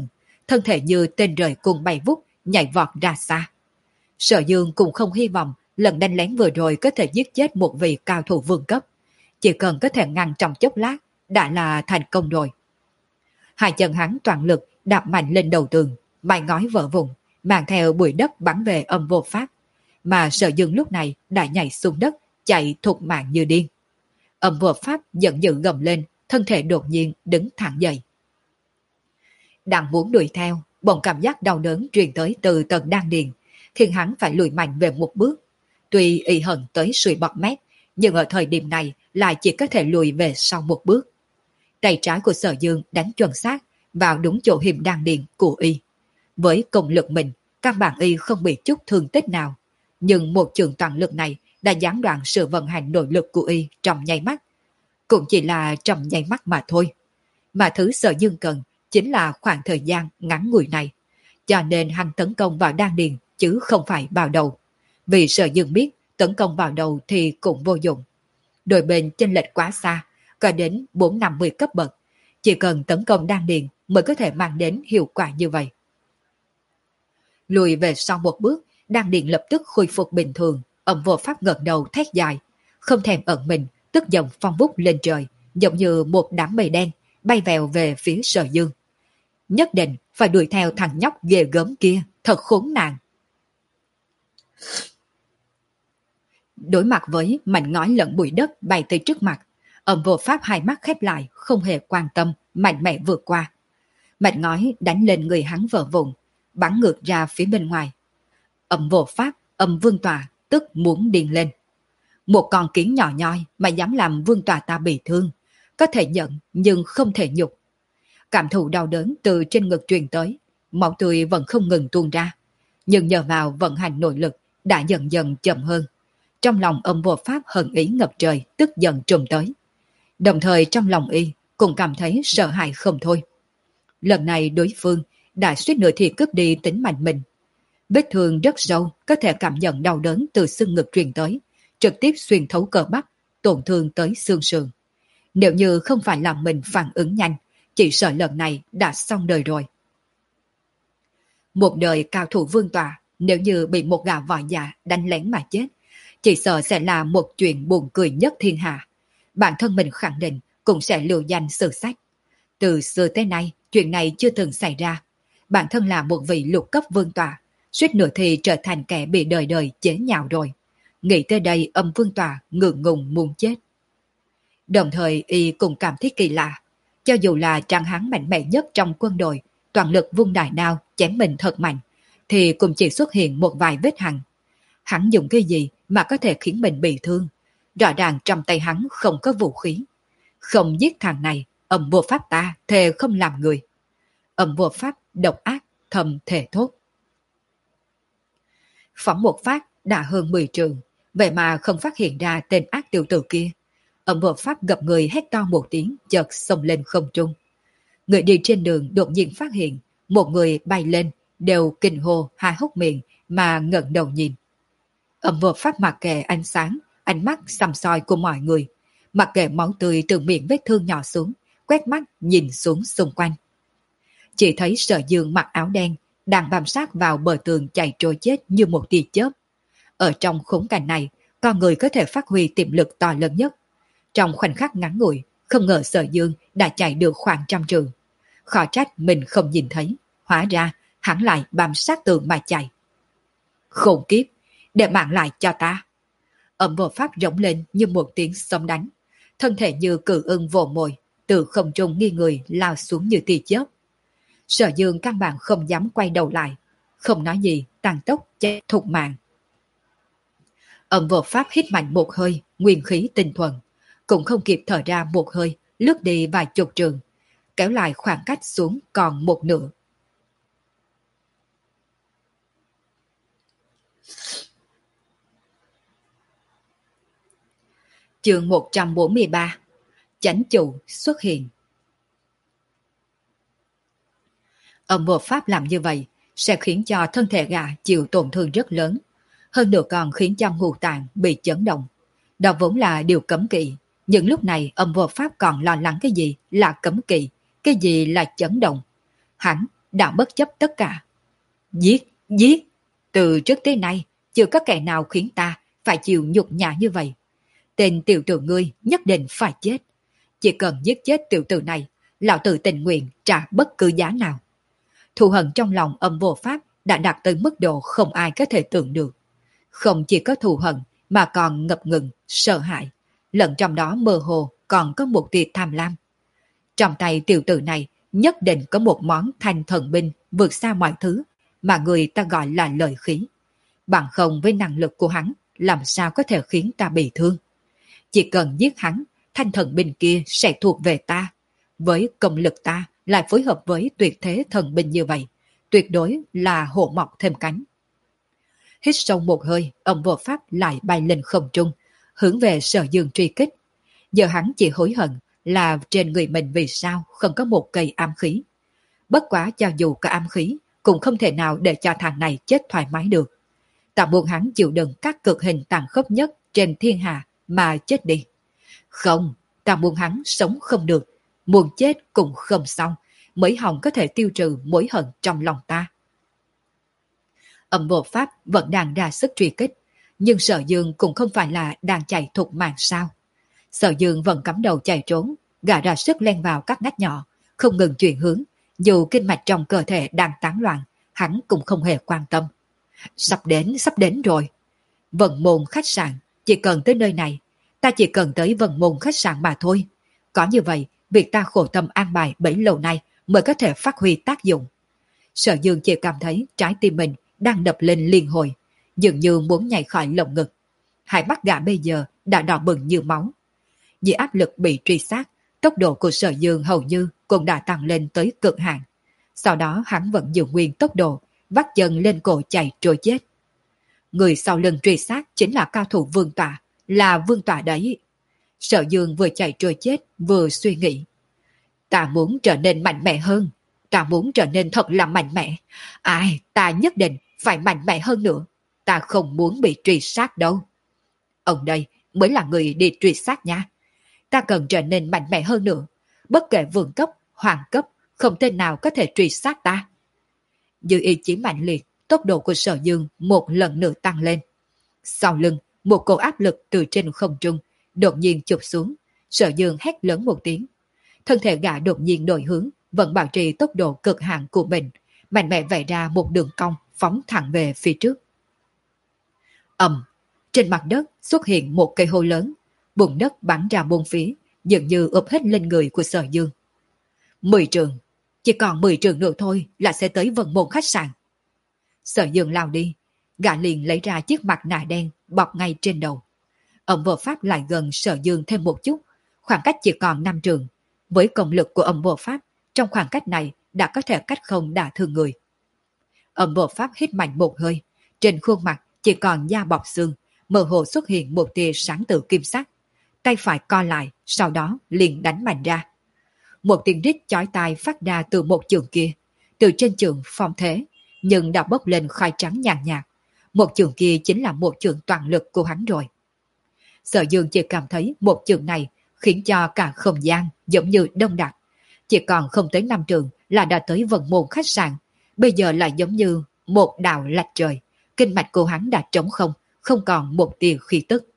thân thể như tên rời cùng bay vút, nhảy vọt ra xa. Sở Dương cũng không hy vọng lần đánh lén vừa rồi có thể giết chết một vị cao thủ vương cấp. Chỉ cần có thể ngăn trong chốc lát, đã là thành công rồi. Hai chân hắn toàn lực đạp mạnh lên đầu tường, mái ngói vỡ vụn, mang theo bụi đất bắn về Âm Vô Pháp. Mà Sở Dương lúc này đã nhảy xuống đất, chạy thục mạng như điên. Âm Vô Pháp giận dữ gầm lên, thân thể đột nhiên đứng thẳng dậy. Đang muốn đuổi theo, bỗng cảm giác đau đớn truyền tới từ tầng đan điền, khiến hắn phải lùi mạnh về một bước. Tuy y hận tới suy bọt mép, nhưng ở thời điểm này lại chỉ có thể lùi về sau một bước. Tay trái của Sở Dương đánh chuẩn xác vào đúng chỗ hiểm đan điền của y. Với công lực mình, các bạn y không bị chút thương tích nào, nhưng một trường toàn lực này đã gián đoạn sự vận hành nội lực của y trong nháy mắt. Cũng chỉ là trong nháy mắt mà thôi. Mà thứ Sở Dương cần chính là khoảng thời gian ngắn ngủi này. Cho nên hắn tấn công vào đan điền chứ không phải vào đầu. Vì Sở Dương biết tấn công vào đầu thì cũng vô dụng. Đôi bên chênh lệch quá xa, có đến bốn năm mươi cấp bậc. Chỉ cần tấn công đan điền mới có thể mang đến hiệu quả như vậy. Lùi về sau một bước, đan điền lập tức khôi phục bình thường. Âm Vô Pháp ngẩng đầu thét dài, không thèm ẩn mình, tức giận phong vút lên trời, giống như một đám mây đen bay vèo về phía Sở Dương. Nhất định phải đuổi theo thằng nhóc ghê gớm kia, thật khốn nạn. Đối mặt với mảnh ngói lẫn bụi đất bay tới trước mặt, Âm Vô Pháp hai mắt khép lại, không hề quan tâm, mạnh mẽ vượt qua. Mảnh ngói đánh lên người hắn vỡ vụn, bắn ngược ra phía bên ngoài. Âm Vô Pháp, Âm Vương Tọa tức muốn điên lên. Một con kiến nhỏ nhoi mà dám làm Vương Tọa ta bị thương, có thể nhận nhưng không thể nhục. Cảm thụ đau đớn từ trên ngực truyền tới, máu tươi vẫn không ngừng tuôn ra, nhưng nhờ vào vận hành nội lực đã dần dần chậm hơn. Trong lòng Âm Vô Pháp hận ý ngập trời, tức giận trùm tới. Đồng thời trong lòng y cũng cảm thấy sợ hãi không thôi. Lần này đối phương đã suýt nữa thì cướp đi tính mạng mình. Vết thương rất sâu, có thể cảm nhận đau đớn từ xương ngực truyền tới, trực tiếp xuyên thấu cơ bắp, tổn thương tới xương sườn. Nếu như không phải là mình phản ứng nhanh, chỉ sợ lần này đã xong đời rồi. Một đời cao thủ vương tọa, nếu như bị một gã võ giả đánh lén mà chết, chỉ sợ sẽ là một chuyện buồn cười nhất thiên hạ. Bản thân mình khẳng định cũng sẽ lưu danh sử sách. Từ xưa tới nay, chuyện này chưa từng xảy ra. Bản thân là một vị lục cấp vương tọa, suýt nữa thì trở thành kẻ bị đời đời chế nhạo rồi. Nghĩ tới đây, Âm Vương tọa ngượng ngùng muốn chết. Đồng thời y cũng cảm thấy kỳ lạ. Cho dù là trạng hắn mạnh mẽ nhất trong quân đội, toàn lực vung đại đao chém mình thật mạnh, thì cũng chỉ xuất hiện một vài vết hằn. Hắn dùng cái gì mà có thể khiến mình bị thương? Rõ ràng trong tay hắn không có vũ khí. Không giết thằng này, Âm Vô Pháp ta thề không làm người. Âm Vô Pháp độc ác, thầm thề thốt. Phóng một phát đã hơn mười trường, vậy mà không phát hiện ra tên ác tiểu tử kia. Âm Vô Pháp gặp người hét to một tiếng, chợt xông lên không trung. Người đi trên đường đột nhiên phát hiện một người bay lên, đều kinh hô há hốc miệng mà ngẩng đầu nhìn. Âm Vô Pháp mặc kệ ánh sáng, ánh mắt săm soi của mọi người, mặc kệ máu tươi từ miệng vết thương nhỏ xuống, quét mắt nhìn xuống xung quanh. Chỉ thấy Sở Dương mặc áo đen đang bám sát vào bờ tường chạy trôi chết như một tia chớp. Ở trong khung cảnh này, con người có thể phát huy tiềm lực to lớn nhất. Trong khoảnh khắc ngắn ngủi, không ngờ Sở Dương đã chạy được khoảng trăm trường. Khó trách mình không nhìn thấy, hóa ra hắn lại bám sát tường mà chạy. Khủng kiếp, để mạng lại cho ta. Âm Vô Pháp rống lên như một tiếng sấm đánh, thân thể như cự ưng vồ mồi, từ không trung nghi người lao xuống như tia chớp. Sở Dương căn bản không dám quay đầu lại, không nói gì, tăng tốc chết thục mạng. Âm Vô Pháp hít mạnh một hơi, nguyên khí tinh thuần, cũng không kịp thở ra một hơi, lướt đi vài chục trường, kéo lại khoảng cách xuống còn một nửa. Chương một trăm bốn mươi ba. Chánh chủ xuất hiện. Âm Vô Pháp làm như vậy sẽ khiến cho thân thể gã chịu tổn thương rất lớn, hơn nữa còn khiến cho ngũ tạng bị chấn động. Đó vốn là điều cấm kỵ, nhưng lúc này Âm Vô Pháp còn lo lắng cái gì là cấm kỵ, cái gì là chấn động. Hắn đã bất chấp tất cả. Giết, giết! Từ trước tới nay, chưa có kẻ nào khiến ta phải chịu nhục nhã như vậy. Tên tiểu tử ngươi nhất định phải chết. Chỉ cần giết chết tiểu tử này, lão tử tình nguyện trả bất cứ giá nào. Thù hận trong lòng Âm Vô Pháp đã đạt tới mức độ không ai có thể tưởng được. Không chỉ có thù hận mà còn ngập ngừng, sợ hãi, lẫn trong đó mơ hồ còn có một tia tham lam. Trong tay tiểu tử này nhất định có một món thanh thần binh vượt xa mọi thứ mà người ta gọi là lợi khí. Bằng không với năng lực của hắn, làm sao có thể khiến ta bị thương. Chỉ cần giết hắn, thanh thần binh kia sẽ thuộc về ta. Với công lực ta lại phối hợp với tuyệt thế thần binh như vậy, tuyệt đối là hổ mọc thêm cánh. Hít sâu một hơi, Âm Vô Pháp lại bay lên không trung, hướng về Sở Dương truy kích. Giờ hắn chỉ hối hận là trên người mình vì sao không có một cây ám khí. Bất quá cho dù có ám khí, cũng không thể nào để cho thằng này chết thoải mái được. Ta muốn hắn chịu đựng các cực hình tàn khốc nhất trên thiên hạ mà chết đi. Không, ta muốn hắn sống không được, muốn chết cũng không xong, mới hòng có thể tiêu trừ mối hận trong lòng ta. Âm Vô Pháp vẫn đang ra sức truy kích, nhưng Sở Dương cũng không phải là đang chạy thục mạng sao. Sở Dương vẫn cắm đầu chạy trốn, gã ra sức len vào các ngách nhỏ, không ngừng chuyển hướng, dù kinh mạch trong cơ thể đang tán loạn, hắn cũng không hề quan tâm. Sắp đến, sắp đến rồi. Vận Môn khách sạn, chỉ cần tới nơi này, ta chỉ cần tới Vận Môn khách sạn mà thôi. Có như vậy, việc ta khổ tâm an bài bấy lâu nay mới có thể phát huy tác dụng. Sở Dương chỉ cảm thấy trái tim mình đang đập lên liên hồi, dường như muốn nhảy khỏi lồng ngực. Hai mắt gã bây giờ đã đỏ bừng như máu. Vì áp lực bị truy sát, tốc độ của Sở Dương hầu như cũng đã tăng lên tới cực hạn. Sau đó hắn vẫn giữ nguyên tốc độ, vắt chân lên cổ chạy trôi chết. Người sau lưng truy sát chính là cao thủ Vương Tọa, là Vương Tọa đấy. Sở Dương vừa chạy trôi chết vừa suy nghĩ. Ta muốn trở nên mạnh mẽ hơn, ta muốn trở nên thật là mạnh mẽ. Ai, ta nhất định phải mạnh mẽ hơn nữa. Ta không muốn bị truy sát đâu. Ông đây mới là người đi truy sát nha. Ta cần trở nên mạnh mẽ hơn nữa. Bất kể vương cấp, hoàng cấp, không tên nào có thể truy sát ta. Như ý chí mạnh liệt, tốc độ của Sở Dương một lần nữa tăng lên. Sau lưng, một cỗ áp lực từ trên không trung đột nhiên chụp xuống. Sở Dương hét lớn một tiếng. Thân thể gã đột nhiên đổi hướng, vẫn bảo trì tốc độ cực hạn của mình, mạnh mẽ vẽ ra một đường cong phóng thẳng về phía trước. Ầm, trên mặt đất xuất hiện một cây hố lớn, bùn đất bắn ra bốn phía, dường như ướp hết lên người của Sở Dương. Mười trường, chỉ còn mười trường nữa thôi là sẽ tới Vận Môn khách sạn. Sở Dương lao đi, gã liền lấy ra chiếc mặt nạ đen bọc ngay trên đầu. Âm Vô Pháp lại gần Sở Dương thêm một chút, khoảng cách chỉ còn năm trường. Với công lực của Âm Vô Pháp, trong khoảng cách này đã có thể cách không đả thương người. Âm Vô Pháp hít mạnh một hơi, trên khuôn mặt chỉ còn da bọc xương, mơ hồ xuất hiện một tia sáng từ kim sắc. Tay phải co lại, sau đó liền đánh mạnh ra. Một tiếng rít chói tai phát ra từ một trường kia, từ trên trường phong thế, nhưng đã bốc lên khói trắng nhàn nhạt. Một trường kia chính là một trường toàn lực của hắn rồi. Sở Dương chỉ cảm thấy một trường này khiến cho cả không gian giống như đông đặc. Chỉ còn không tới năm trường là đã tới Vận Môn khách sạn, bây giờ lại giống như một đạo lạch trời. Kinh mạch của hắn đã trống không, không còn một tia khí tức.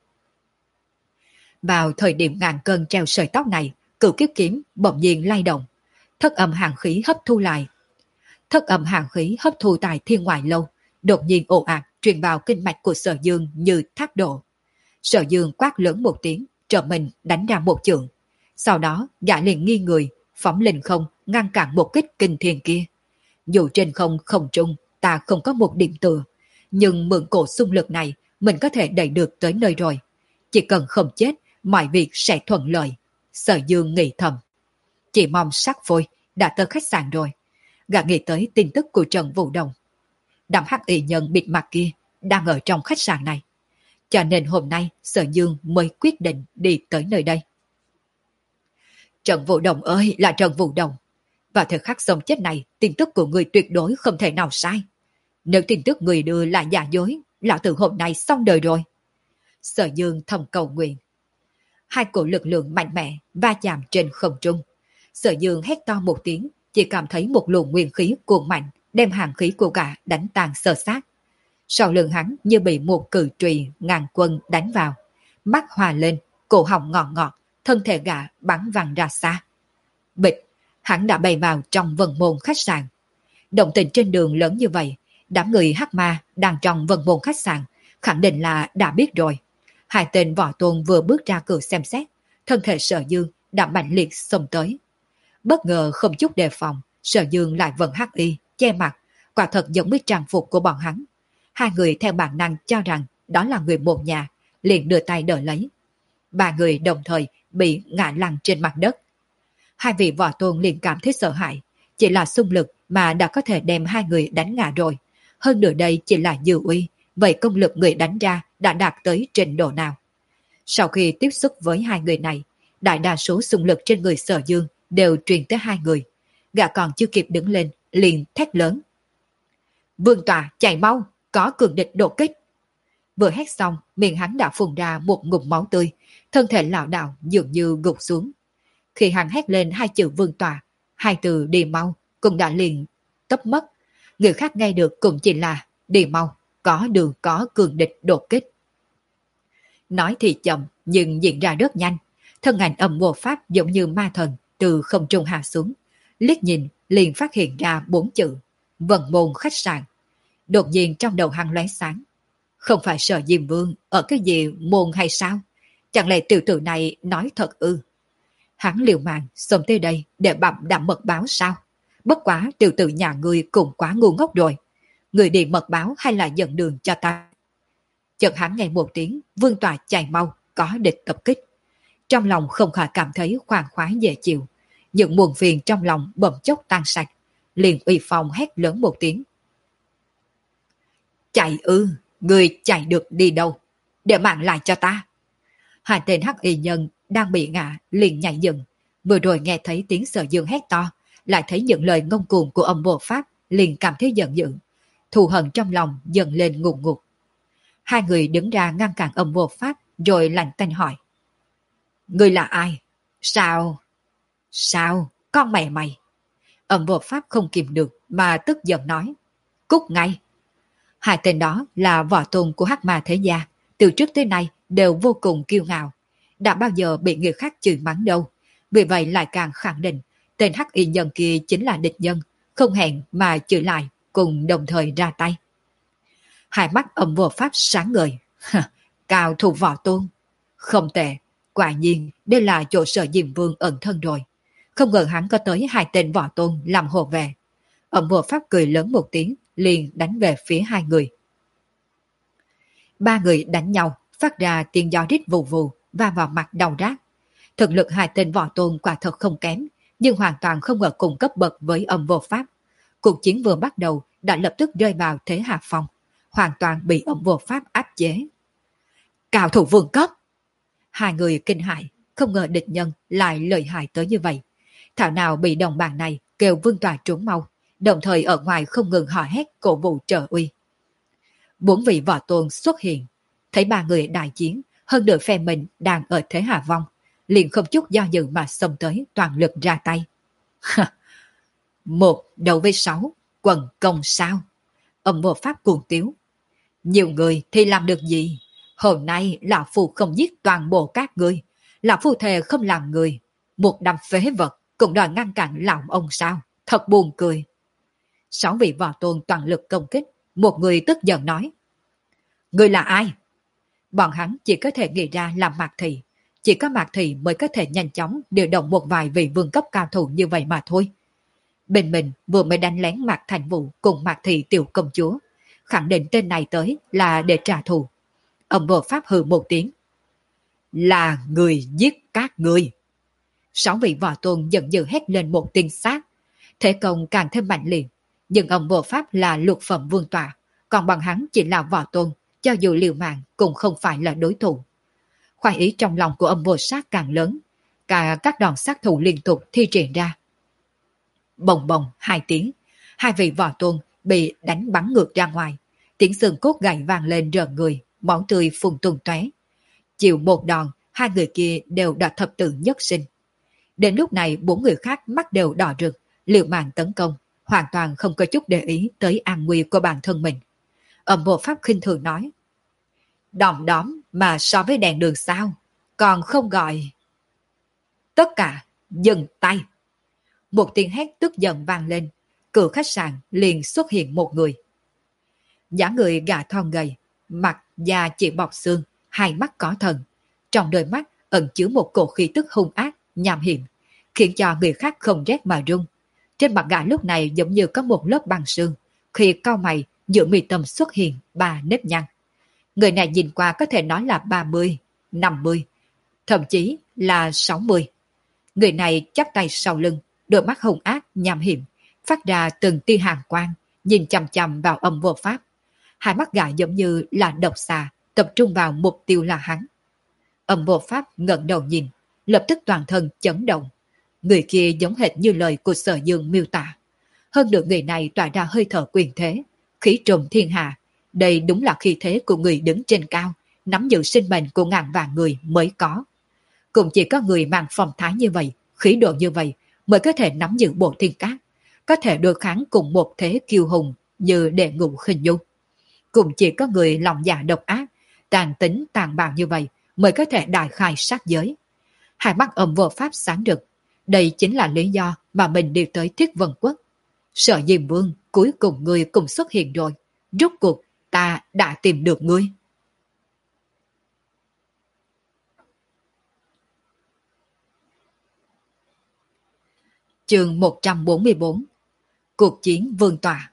Vào thời điểm ngàn cân treo sợi tóc này, Cửu Kiếp Kiếm bỗng nhiên lay động. Thất âm hàn khí hấp thu lại. Thất âm hàn khí hấp thu tại thiên ngoại lâu, đột nhiên ồ ạt truyền vào kinh mạch của Sở Dương như thác độ. Sở Dương quát lớn một tiếng, trở mình đánh ra một chưởng. Sau đó gã liền nghi người, phóng lên không ngăn cản một kích kinh thiên kia. Dù trên không không trung ta không có một điểm tựa, nhưng mượn cổ xung lực này mình có thể đẩy được tới nơi rồi. Chỉ cần không chết, mọi việc sẽ thuận lợi. Sở Dương nghĩ thầm. Chỉ mong sắc phôi đã tới khách sạn rồi. Gã nghĩ tới tin tức của Trần Vũ Đồng. Đám hắc y nhân bịt mặt kia đang ở trong khách sạn này. Cho nên hôm nay Sở Dương mới quyết định đi tới nơi đây. Trần Vũ Đồng ơi là Trần Vũ Đồng. Vào thời khắc sống chết này, tin tức của người tuyệt đối không thể nào sai. Nếu tin tức người đưa là giả dối, lão tử hôm nay xong đời rồi. Sở Dương thầm cầu nguyện. Hai cổ lực lượng mạnh mẽ va chạm trên không trung. Sở Dương hét to một tiếng, chỉ cảm thấy một luồng nguyên khí cuồng mạnh đem hàng khí của gã đánh tan sơ sát. Sau lưng hắn như bị một cự trùy ngàn quân đánh vào, mắt hòa lên, cổ họng ngọt ngọt, thân thể gã bắn văng ra xa. Bịch, hắn đã bay vào trong vân môn khách sạn. Động tĩnh trên đường lớn như vậy, đám người hắc ma đang trong vân môn khách sạn khẳng định là đã biết rồi. Hai tên võ tôn vừa bước ra cửa xem xét, thân thể Sở Dương đã mạnh liệt xông tới. Bất ngờ không chút đề phòng, Sở Dương lại vận hắc y che mặt, quả thật giống với trang phục của bọn hắn. Hai người theo bản năng cho rằng đó là người một nhà, liền đưa tay đỡ lấy. Ba người đồng thời bị ngã lăn trên mặt đất. Hai vị võ tôn liền cảm thấy sợ hãi, chỉ là xung lực mà đã có thể đem hai người đánh ngã rồi. Hơn nữa đây chỉ là dư uy, vậy công lực người đánh ra đã đạt tới trình độ nào? Sau khi tiếp xúc với hai người này, đại đa số xung lực trên người Sở Dương đều truyền tới hai người. Gã còn chưa kịp đứng lên, liền thét lớn. Vương Tọa chạy mau, có cường địch đột kích. Vừa hét xong, miệng hắn đã phun ra một ngụm máu tươi, thân thể lảo đảo dường như gục xuống. Khi hắn hét lên hai chữ Vương Tọa, hai từ đi mau cũng đã liền tấp mất. Người khác nghe được cũng chỉ là đi mau, có đường có cường địch đột kích. Nói thì chậm nhưng diễn ra rất nhanh. Thân ảnh âm vô pháp giống như ma thần từ không trung hạ xuống. Liếc nhìn liền phát hiện ra bốn chữ Vân Môn khách sạn. Đột nhiên trong đầu hắn lóe sáng. Không phải Sở Diêm Vương ở cái gì môn hay sao? Chẳng lẽ tiểu tử này nói thật ư? Hắn liều mạng xông tới đây để bặm đạm mật báo sao? Bất quá tiểu tử nhà ngươi cũng quá ngu ngốc rồi. Người đi mật báo hay là dẫn đường cho ta? Chợt hắn nghe một tiếng Vương Tọa chạy mau, có địch tập kích. Trong lòng không khỏi cảm thấy khoan khoái dễ chịu. Những buồn phiền trong lòng bỗng chốc tan sạch. Liền uy phong hét lớn một tiếng. Chạy ư, người chạy được đi đâu? Để mạng lại cho ta. Hai tên hắc y nhân đang bị ngã liền nhảy dựng. Vừa rồi nghe thấy tiếng Sở Dương hét to, lại thấy những lời ngông cuồng của ông vô pháp, liền cảm thấy giận dữ. Thù hận trong lòng dần lên ngục ngục. Hai người đứng ra ngăn cản ông vô pháp, rồi lạnh tanh hỏi. Người là ai? Sao? Sao? Con mẹ mày! Ông vô pháp không kìm được mà tức giận nói. Cút ngay! Hai tên đó là võ tôn của hắc ma thế gia, từ trước tới nay đều vô cùng kiêu ngạo, đã bao giờ bị người khác chửi mắng đâu. Vì vậy lại càng khẳng định tên hắc y nhân kia chính là địch nhân, không hẹn mà chửi lại, cùng đồng thời ra tay. Hai mắt âm vô pháp sáng ngời. Cao thủ võ tôn. Không tệ, quả nhiên đây là chỗ Sở Diêm Vương ẩn thân rồi. Không ngờ hắn có tới hai tên võ tôn làm hộ về. Âm vô pháp cười lớn một tiếng, liền đánh về phía hai người. Ba người đánh nhau, phát ra tiếng gió rít vù vù và vào mặt đầu rác. Thực lực hai tên võ tôn quả thật không kém, nhưng hoàn toàn không ở cùng cấp bậc với âm vô pháp. Cuộc chiến vừa bắt đầu đã lập tức rơi vào thế hạ phong, hoàn toàn bị âm vô pháp áp chế. Cao thủ vương cấp! Hai người kinh hãi, không ngờ địch nhân lại lợi hại tới như vậy. Thảo nào bị đồng bạn này kêu Vương Tọa trốn mau, đồng thời ở ngoài không ngừng hò hét cổ vũ trợ uy. Bốn vị võ tôn xuất hiện, thấy ba người đại chiến, hơn nửa phe mình đang ở thế hạ vong, liền không chút do dự mà xông tới toàn lực ra tay. Một đấu với sáu, quần công sao? Âm vô pháp cuồng tiếu. Nhiều người thì làm được gì? Hôm nay lão phu không giết toàn bộ các ngươi, lão phu thề không làm người. Một đám phế vật cũng đòi ngăn cản lão ông sao? Thật buồn cười. Sáu vị võ tôn toàn lực công kích, một người tức giận nói. Ngươi là ai? Bọn hắn chỉ có thể nghĩ ra là Mạc Thị. Chỉ có Mạc Thị mới có thể nhanh chóng điều động một vài vị vương cấp cao thủ như vậy mà thôi. Bên mình vừa mới đánh lén Mạc Thành Vũ cùng Mạc Thị tiểu công chúa, khẳng định tên này tới là để trả thù. Ông vô pháp hừ một tiếng. Là người giết các ngươi. Sáu vị võ tôn giận dữ hét lên một tiếng sát. Thế công càng thêm mạnh liệt. Nhưng ông vô pháp là lục phẩm vương tọa, còn bọn hắn chỉ là võ tôn, cho dù liều mạng cũng không phải là đối thủ. Khoái ý trong lòng của ông vô sát càng lớn, cả các đòn sát thủ liên tục thi triển ra. Bồng bồng hai tiếng, hai vị võ tôn bị đánh bắn ngược ra ngoài, tiếng xương cốt gãy vang lên rợn người, máu tươi phun tung tóe. Chịu một đòn, hai người kia đều đã thập tử nhất sinh. Đến lúc này bốn người khác mắt đều đỏ rực, liều mạng tấn công, hoàn toàn không có chút để ý tới an nguy của bản thân mình. Âm vô pháp khinh thường nói, đom đóm mà so với đèn đường sao, còn không gọi. Tất cả, dừng tay. Một tiếng hét tức giận vang lên, cửa khách sạn liền xuất hiện một người. Dáng người gà thon gầy, mặt da chỉ bọc xương, hai mắt có thần. Trong đôi mắt ẩn chứa một cổ khí tức hung ác, nham hiểm, khiến cho người khác không rét mà run. Trên mặt gã lúc này giống như có một lớp băng sương, khi cau mày giữa mi tâm xuất hiện ba nếp nhăn. Người này nhìn qua có thể nói là ba mươi, năm mươi, thậm chí là sáu mươi. Người này chắp tay sau lưng, đôi mắt hung ác, nham hiểm, phát ra từng tia hàn quang, nhìn chằm chằm vào Âm Vô Pháp. Hai mắt gã giống như là độc xà, tập trung vào mục tiêu là hắn. Âm Vô Pháp ngẩng đầu nhìn, lập tức toàn thân chấn động. Người kia giống hệt như lời của Sở Dương miêu tả. Hơn nữa người này tỏa ra hơi thở quyền thế, khí trùng thiên hạ. Đây đúng là khí thế của người đứng trên cao, nắm giữ sinh mệnh của ngàn vạn người mới có. Cũng chỉ có người mang phong thái như vậy, khí độ như vậy, mới có thể nắm giữ bộ thiên cát, có thể đối kháng cùng một thế kiêu hùng như Đệ Ngũ Khinh Du. Cũng chỉ có người lòng dạ độc ác, tàn tính tàn bạo như vậy mới có thể đại khai sát giới. Hai mắt Âm Vô Pháp sáng rực. Đây chính là lý do mà mình đi tới Thiết Vân Quốc. Sở Diêm Vương, cuối cùng ngươi cũng xuất hiện rồi. Rốt cuộc ta đã tìm được ngươi. Chương một trăm bốn mươi bốn. Cuộc chiến vương tọa.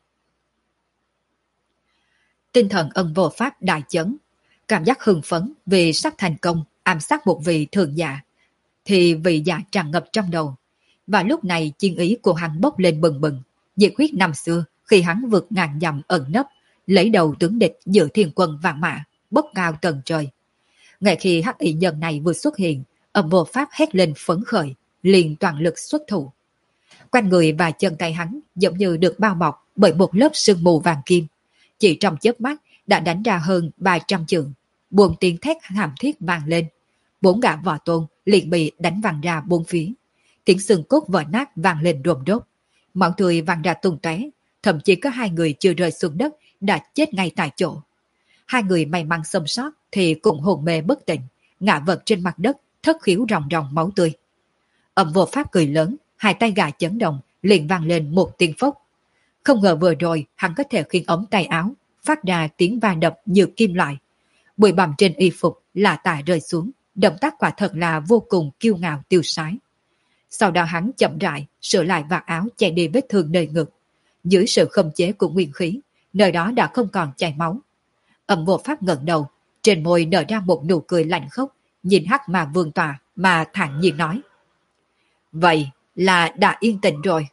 Tinh thần Âm Vô Pháp đại chấn, cảm giác hưng phấn vì sắp thành công ám sát một vị thường giả, thì vị giả tràn ngập trong đầu. Và lúc này chiến ý của hắn bốc lên bừng bừng, nhiệt huyết năm xưa khi hắn vượt ngàn dặm ẩn nấp, lấy đầu tướng địch giữa thiên quân vạn mã, bốc cao tầng trời. Ngay khi hắc y nhân này vừa xuất hiện, Âm Vô Pháp hét lên phấn khởi, liền toàn lực xuất thủ. Quanh người và chân tay hắn giống như được bao bọc bởi một lớp sương mù vàng kim. Chỉ trong chớp mắt đã đánh ra hơn ba trăm chưởng, buồn tiếng thét thảm thiết vang lên. Bốn gã võ tôn liền bị đánh văng ra bốn phía. Tiếng xương cốt vỡ nát vang lên rôm rốt. Máu tươi văng ra tung tóe, thậm chí có hai người chưa rơi xuống đất đã chết ngay tại chỗ. Hai người may mắn sống sót thì cũng hồn mê bất tỉnh, ngã vật trên mặt đất, thất khiếu ròng ròng máu tươi. Âm Vô Pháp cười lớn, hai tay gã chấn động, liền vang lên một tiếng phốc. Không ngờ vừa rồi hắn có thể khiến ống tay áo phát ra tiếng va đập như kim loại. Bụi bặm trên y phục lạ tả rơi xuống, động tác quả thật là vô cùng kiêu ngạo tiêu sái. Sau đó hắn chậm rãi sửa lại vạt áo che đi vết thương nơi ngực. Dưới sự khống chế của nguyên khí, nơi đó đã không còn chảy máu. Âm Vô Pháp ngẩng đầu, trên môi nở ra một nụ cười lạnh khốc, nhìn Hắc Ma Vương tọa mà thản nhiên nói: vậy là đã yên tĩnh rồi.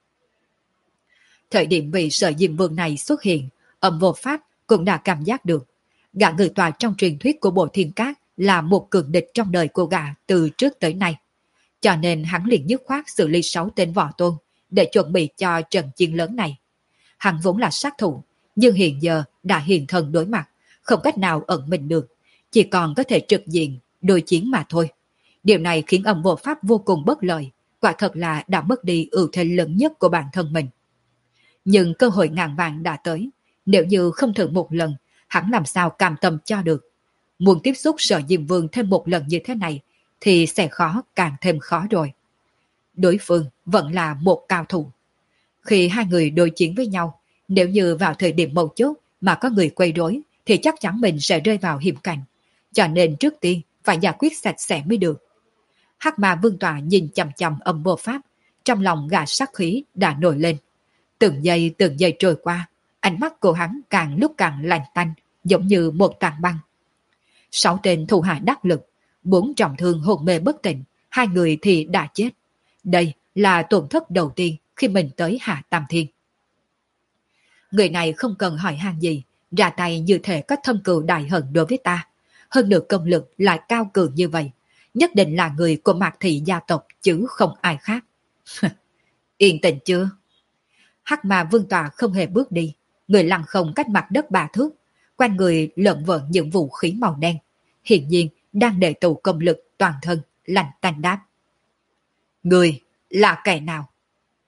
Thời điểm vị Sở Diêm Vương này xuất hiện, Âm Vô Pháp cũng đã cảm giác được gã người tòa trong truyền thuyết của Bộ Thiên Cát là một cường địch trong đời của gã từ trước tới nay. Cho nên hắn liền dứt khoát xử lý sáu tên võ tôn để chuẩn bị cho trận chiến lớn này. Hắn vốn là sát thủ, nhưng hiện giờ đã hiện thân đối mặt, không cách nào ẩn mình được, chỉ còn có thể trực diện đối chiến mà thôi. Điều này khiến Âm Vô Pháp vô cùng bất lợi, quả thật là đã mất đi ưu thế lớn nhất của bản thân mình. Nhưng cơ hội ngàn vàng đã tới, nếu như không thử một lần, hắn làm sao cam tâm cho được. Muốn tiếp xúc Sở Diêm Vương thêm một lần như thế này, thì sẽ khó càng thêm khó rồi. Đối phương vẫn là một cao thủ. Khi hai người đối chiến với nhau, nếu như vào thời điểm mấu chốt mà có người quấy rối, thì chắc chắn mình sẽ rơi vào hiểm cảnh. Cho nên trước tiên phải giải quyết sạch sẽ mới được. Hắc Ma Vương tọa nhìn chằm chằm Âm Vô Pháp, trong lòng gã sát khí đã nổi lên. Từng giây từng giây trôi qua, ánh mắt của hắn càng lúc càng lạnh tanh, giống như một tảng băng. Sáu tên thủ hạ đắc lực, bốn trọng thương hồn mê bất tỉnh, hai người thì đã chết. Đây là tổn thất đầu tiên khi mình tới Hạ Tam Thiên. Người này không cần hỏi han gì, ra tay như thể có thâm cừu đại hận đối với ta. Hơn nữa công lực lại cao cường như vậy, nhất định là người của Mạc Thị gia tộc chứ không ai khác. Yên tĩnh chưa? Hắc Ma Vương tọa không hề bước đi, người lăn không cách mặt đất ba thước, quanh người lợn vợn những vũ khí màu đen, hiển nhiên đang để tụ công lực toàn thân, lạnh tanh đáp. Người là kẻ nào?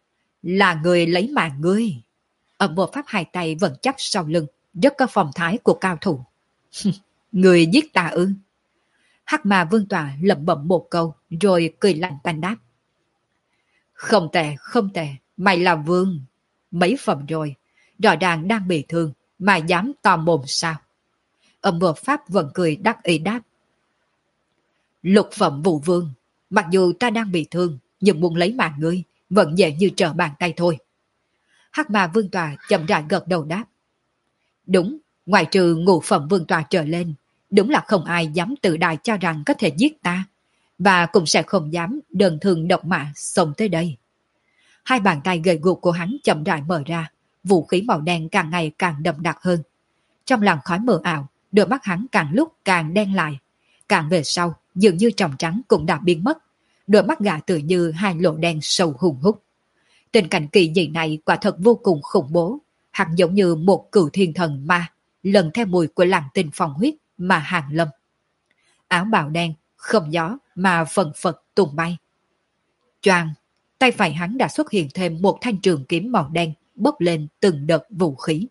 Là người lấy mạng ngươi. Âm vô pháp hai tay vẫn chắc sau lưng, rất có phong thái của cao thủ. Người giết ta ư? Hắc Ma Vương Tọa lẩm bẩm một câu, rồi cười lạnh tanh đáp. Không tệ, không tệ, mày là vương. Mấy phẩm rồi, rõ ràng đang bị thương, mà dám to mồm sao? Âm vô pháp vẫn cười đắc ý đáp. Lục phẩm vụ vương, mặc dù ta đang bị thương, nhưng muốn lấy mạng ngươi, vẫn dễ như trở bàn tay thôi. Hắc Ma Vương Tọa chậm rãi gật đầu đáp. Đúng, ngoài trừ ngũ phẩm vương tọa trở lên, đúng là không ai dám tự đại cho rằng có thể giết ta, và cũng sẽ không dám đơn thương độc mã xông tới đây. Hai bàn tay gầy guộc của hắn chậm rãi mở ra, vũ khí màu đen càng ngày càng đậm đặc hơn. Trong làn khói mờ ảo, đôi mắt hắn càng lúc càng đen lại, càng về sau dường như tròng trắng cũng đã biến mất, đôi mắt gã tự như hai lỗ đen sâu hùng hút. Tình cảnh kỳ dị này quả thật vô cùng khủng bố, hắn giống như một cửu thiên thần ma, lần theo mùi của làng tinh phong huyết mà hàng lâm. Áo bào đen, không gió mà phần phật tung bay. Choàng, tay phải hắn đã xuất hiện thêm một thanh trường kiếm màu đen bốc lên từng đợt vũ khí.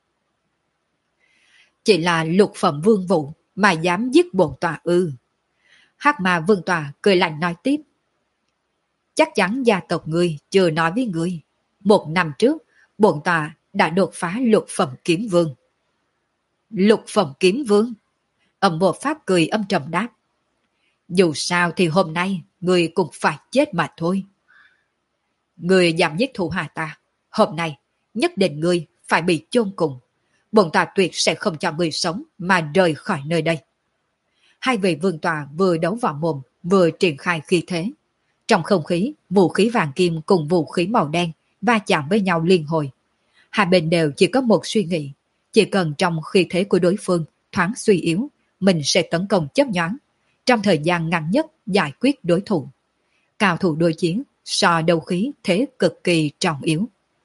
Chỉ là lục phẩm vương vụ mà dám giết bổn tọa ư? Hắc Ma Vương Tọa cười lạnh nói tiếp. Chắc chắn gia tộc ngươi chưa nói với ngươi. Một năm trước, bổn tọa đã đột phá lục phẩm kiếm vương. Lục phẩm kiếm vương? Âm Vô Pháp cười âm trầm đáp. Dù sao thì hôm nay ngươi cũng phải chết mà thôi. Ngươi dám giết thủ hạ ta, hôm nay nhất định ngươi phải bị chôn cùng. Bổn tọa tuyệt sẽ không cho ngươi sống mà rời khỏi nơi đây. Hai vị vương tọa vừa đấu vào mồm, vừa triển khai khí thế. Trong không khí, vũ khí vàng kim cùng vũ khí màu đen va chạm với nhau liên hồi. Hai bên đều chỉ có một suy nghĩ, chỉ cần trong khí thế của đối phương thoáng suy yếu, mình sẽ tấn công chớp nhoáng, trong thời gian ngắn nhất giải quyết đối thủ. Cao thủ đối chiến, so đấu khí thế cực kỳ trọng yếu.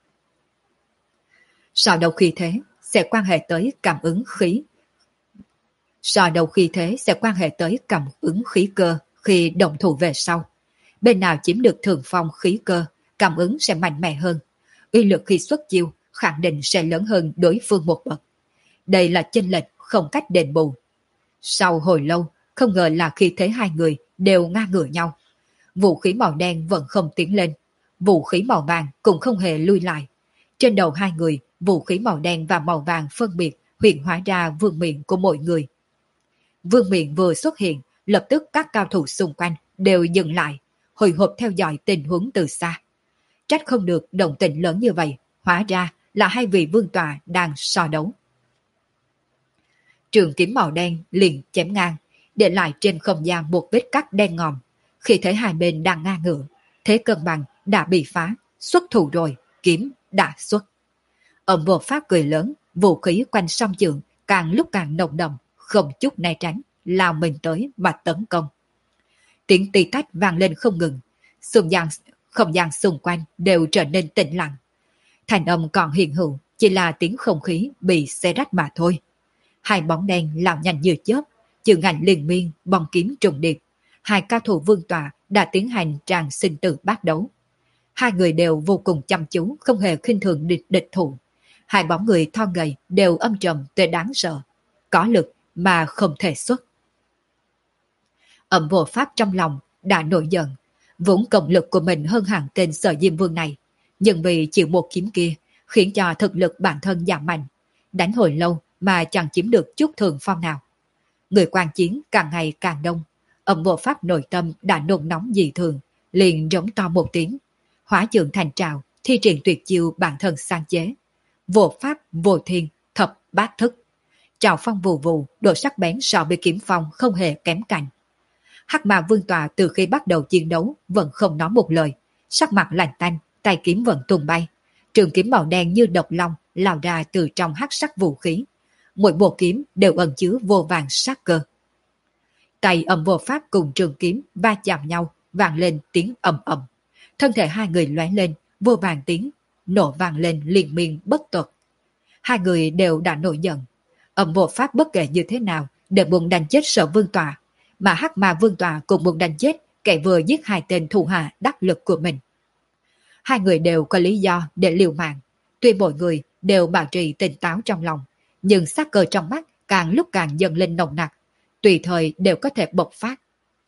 So đấu khí thế sẽ quan hệ tới cảm ứng khí. So đấu khí thế sẽ quan hệ tới cảm ứng khí cơ khi động thủ về sau. Bên nào chiếm được thường phong khí cơ, cảm ứng sẽ mạnh mẽ hơn. Uy lực khi xuất chiêu khẳng định sẽ lớn hơn đối phương một bậc. Đây là chênh lệch không cách đền bù. Sau hồi lâu, không ngờ là khi thế hai người đều ngang ngửa nhau. Vũ khí màu đen vẫn không tiến lên, vũ khí màu vàng cũng không hề lui lại. Trên đầu hai người, vũ khí màu đen và màu vàng phân biệt hiện hóa ra vương miện của mỗi người. Vương miện vừa xuất hiện, lập tức các cao thủ xung quanh đều dừng lại, hồi hộp theo dõi tình huống từ xa. Trách không được động tĩnh lớn như vậy, hóa ra là hai vị vương tọa đang so đấu. Trường kiếm màu đen liền chém ngang, để lại trên không gian một vết cắt đen ngòm. Khi thấy hai bên đang ngang ngửa, thế cân bằng đã bị phá, xuất thủ rồi, kiếm đã xuất. Âm Vô Pháp cười lớn, vũ khí quanh song trường càng lúc càng nồng đậm, không chút né tránh, lao mình tới mà tấn công. Tiếng tì tách vang lên không ngừng, xung gian, không gian xung quanh đều trở nên tĩnh lặng. Thành âm còn hiện hữu, chỉ là tiếng không khí bị xé rách mà thôi. Hai bóng đen lao nhanh như chớp, chữ ngành liên miên, bong kiếm trùng điệp. Hai cao thủ vương tọa đã tiến hành tràng sinh tử bát đấu. Hai người đều vô cùng chăm chú, không hề khinh thường địch, địch thủ. Hai bóng người thon gầy đều âm trầm tới đáng sợ, có lực mà không thể xuất. Âm Vô Pháp trong lòng đã nổi giận, vốn công lực của mình hơn hẳn tên Sở Diêm Vương này, nhưng vì chịu một kiếm kia khiến cho thực lực bản thân giảm mạnh, đánh hồi lâu mà chẳng chiếm được chút thường phong nào. Người quan chiến càng ngày càng đông, Âm Vô Pháp nội tâm đã nôn nóng dị thường, liền rống to một tiếng, hóa trường thành trào, thi triển tuyệt chiêu bản thân sáng chế. Vô pháp, vô thiên, thập bát thức. Trào phong vù vù, độ sắc bén so với kiếm phong không hề kém cạnh. Hắc Ma Vương Tọa từ khi bắt đầu chiến đấu vẫn không nói một lời, sắc mặt lạnh tanh, tay kiếm vẫn tung bay. Trường kiếm màu đen như độc long lao ra từ trong hắc sắc vũ khí. Mỗi bộ kiếm đều ẩn chứa vô vàng sát cơ. Tay Âm Vô Pháp cùng trường kiếm va chạm nhau, vang lên tiếng ầm ầm. Thân thể hai người lóe lên, vô vàng tiếng nổ vang lên liên miên bất tuật. Hai người đều đã nổi giận. Âm Vô Pháp bất kể như thế nào đều muốn đánh chết Sở Vương Tọa, mà Hắc Ma Vương Tọa cũng muốn đánh chết kẻ vừa giết hai tên thủ hạ đắc lực của mình. Hai người đều có lý do để liều mạng. Tuy mỗi người đều bảo trì tỉnh táo trong lòng, nhưng sát cơ trong mắt càng lúc càng dần lên nồng nặc, tùy thời đều có thể bộc phát.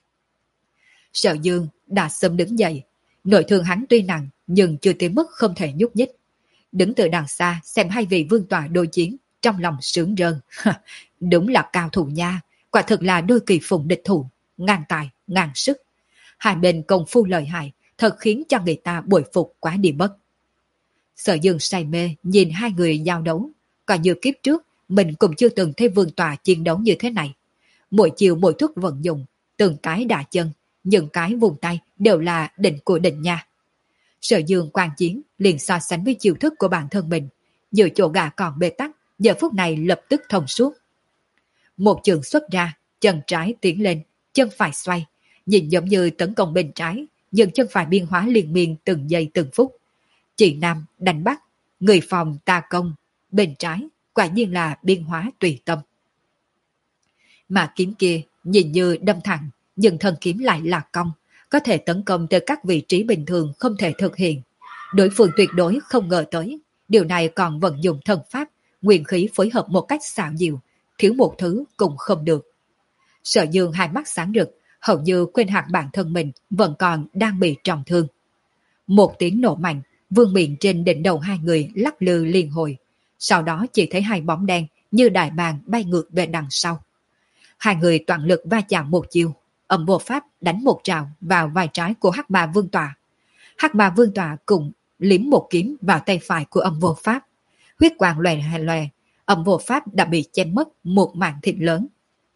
Sở Dương đã sớm đứng dậy, nội thương hắn tuy nặng nhưng chưa tới mức không thể nhúc nhích. Đứng từ đằng xa xem hai vị vương tọa đối chiến, trong lòng sướng rơn. Đúng là cao thủ nha, quả thực là đôi kỳ phùng địch thủ, ngang tài, ngang sức. Hai bên công phu lợi hại, thật khiến cho người ta bội phục quá đi mất. Sở Dương say mê nhìn hai người giao đấu, còn như kiếp trước mình cũng chưa từng thấy vương tọa chiến đấu như thế này. Mỗi chiều mỗi thức vận dụng, từng cái đả chân, những cái vùng tay đều là đỉnh của đỉnh nha. Sở Dương quan chiến liền so sánh với chiêu thức của bản thân mình, giữa chỗ gà còn bê tắc, giờ phút này lập tức thông suốt. Một trường xuất ra, chân trái tiến lên, chân phải xoay, nhìn giống như tấn công bên trái, nhưng chân phải biên hóa liên miên từng giây từng phút. Chị Nam đánh bắt, người phòng ta công, bên trái quả nhiên là biên hóa tùy tâm. Mà kiếm kia nhìn như đâm thẳng, nhưng thân kiếm lại là cong, có thể tấn công từ các vị trí bình thường không thể thực hiện. Đối phương tuyệt đối không ngờ tới, điều này còn vận dụng thần pháp, nguyên khí phối hợp một cách xảo diệu, thiếu một thứ cũng không được. Sở Dương hai mắt sáng rực, hầu như quên hẳn bản thân mình vẫn còn đang bị trọng thương. Một tiếng nổ mạnh, vương miện trên đỉnh đầu hai người lắc lư liên hồi, sau đó chỉ thấy hai bóng đen như đại bàng bay ngược về đằng sau. Hai người toàn lực va chạm một chiều, Âm Vô Pháp đánh một trào vào vai trái của Hắc Ma Vương Tọa. Hắc Ma Vương Tọa cũng liếm một kiếm vào tay phải của Âm Vô Pháp. Huyết quang lòe lòe, Âm Vô Pháp đã bị chém mất một mảng thịt lớn.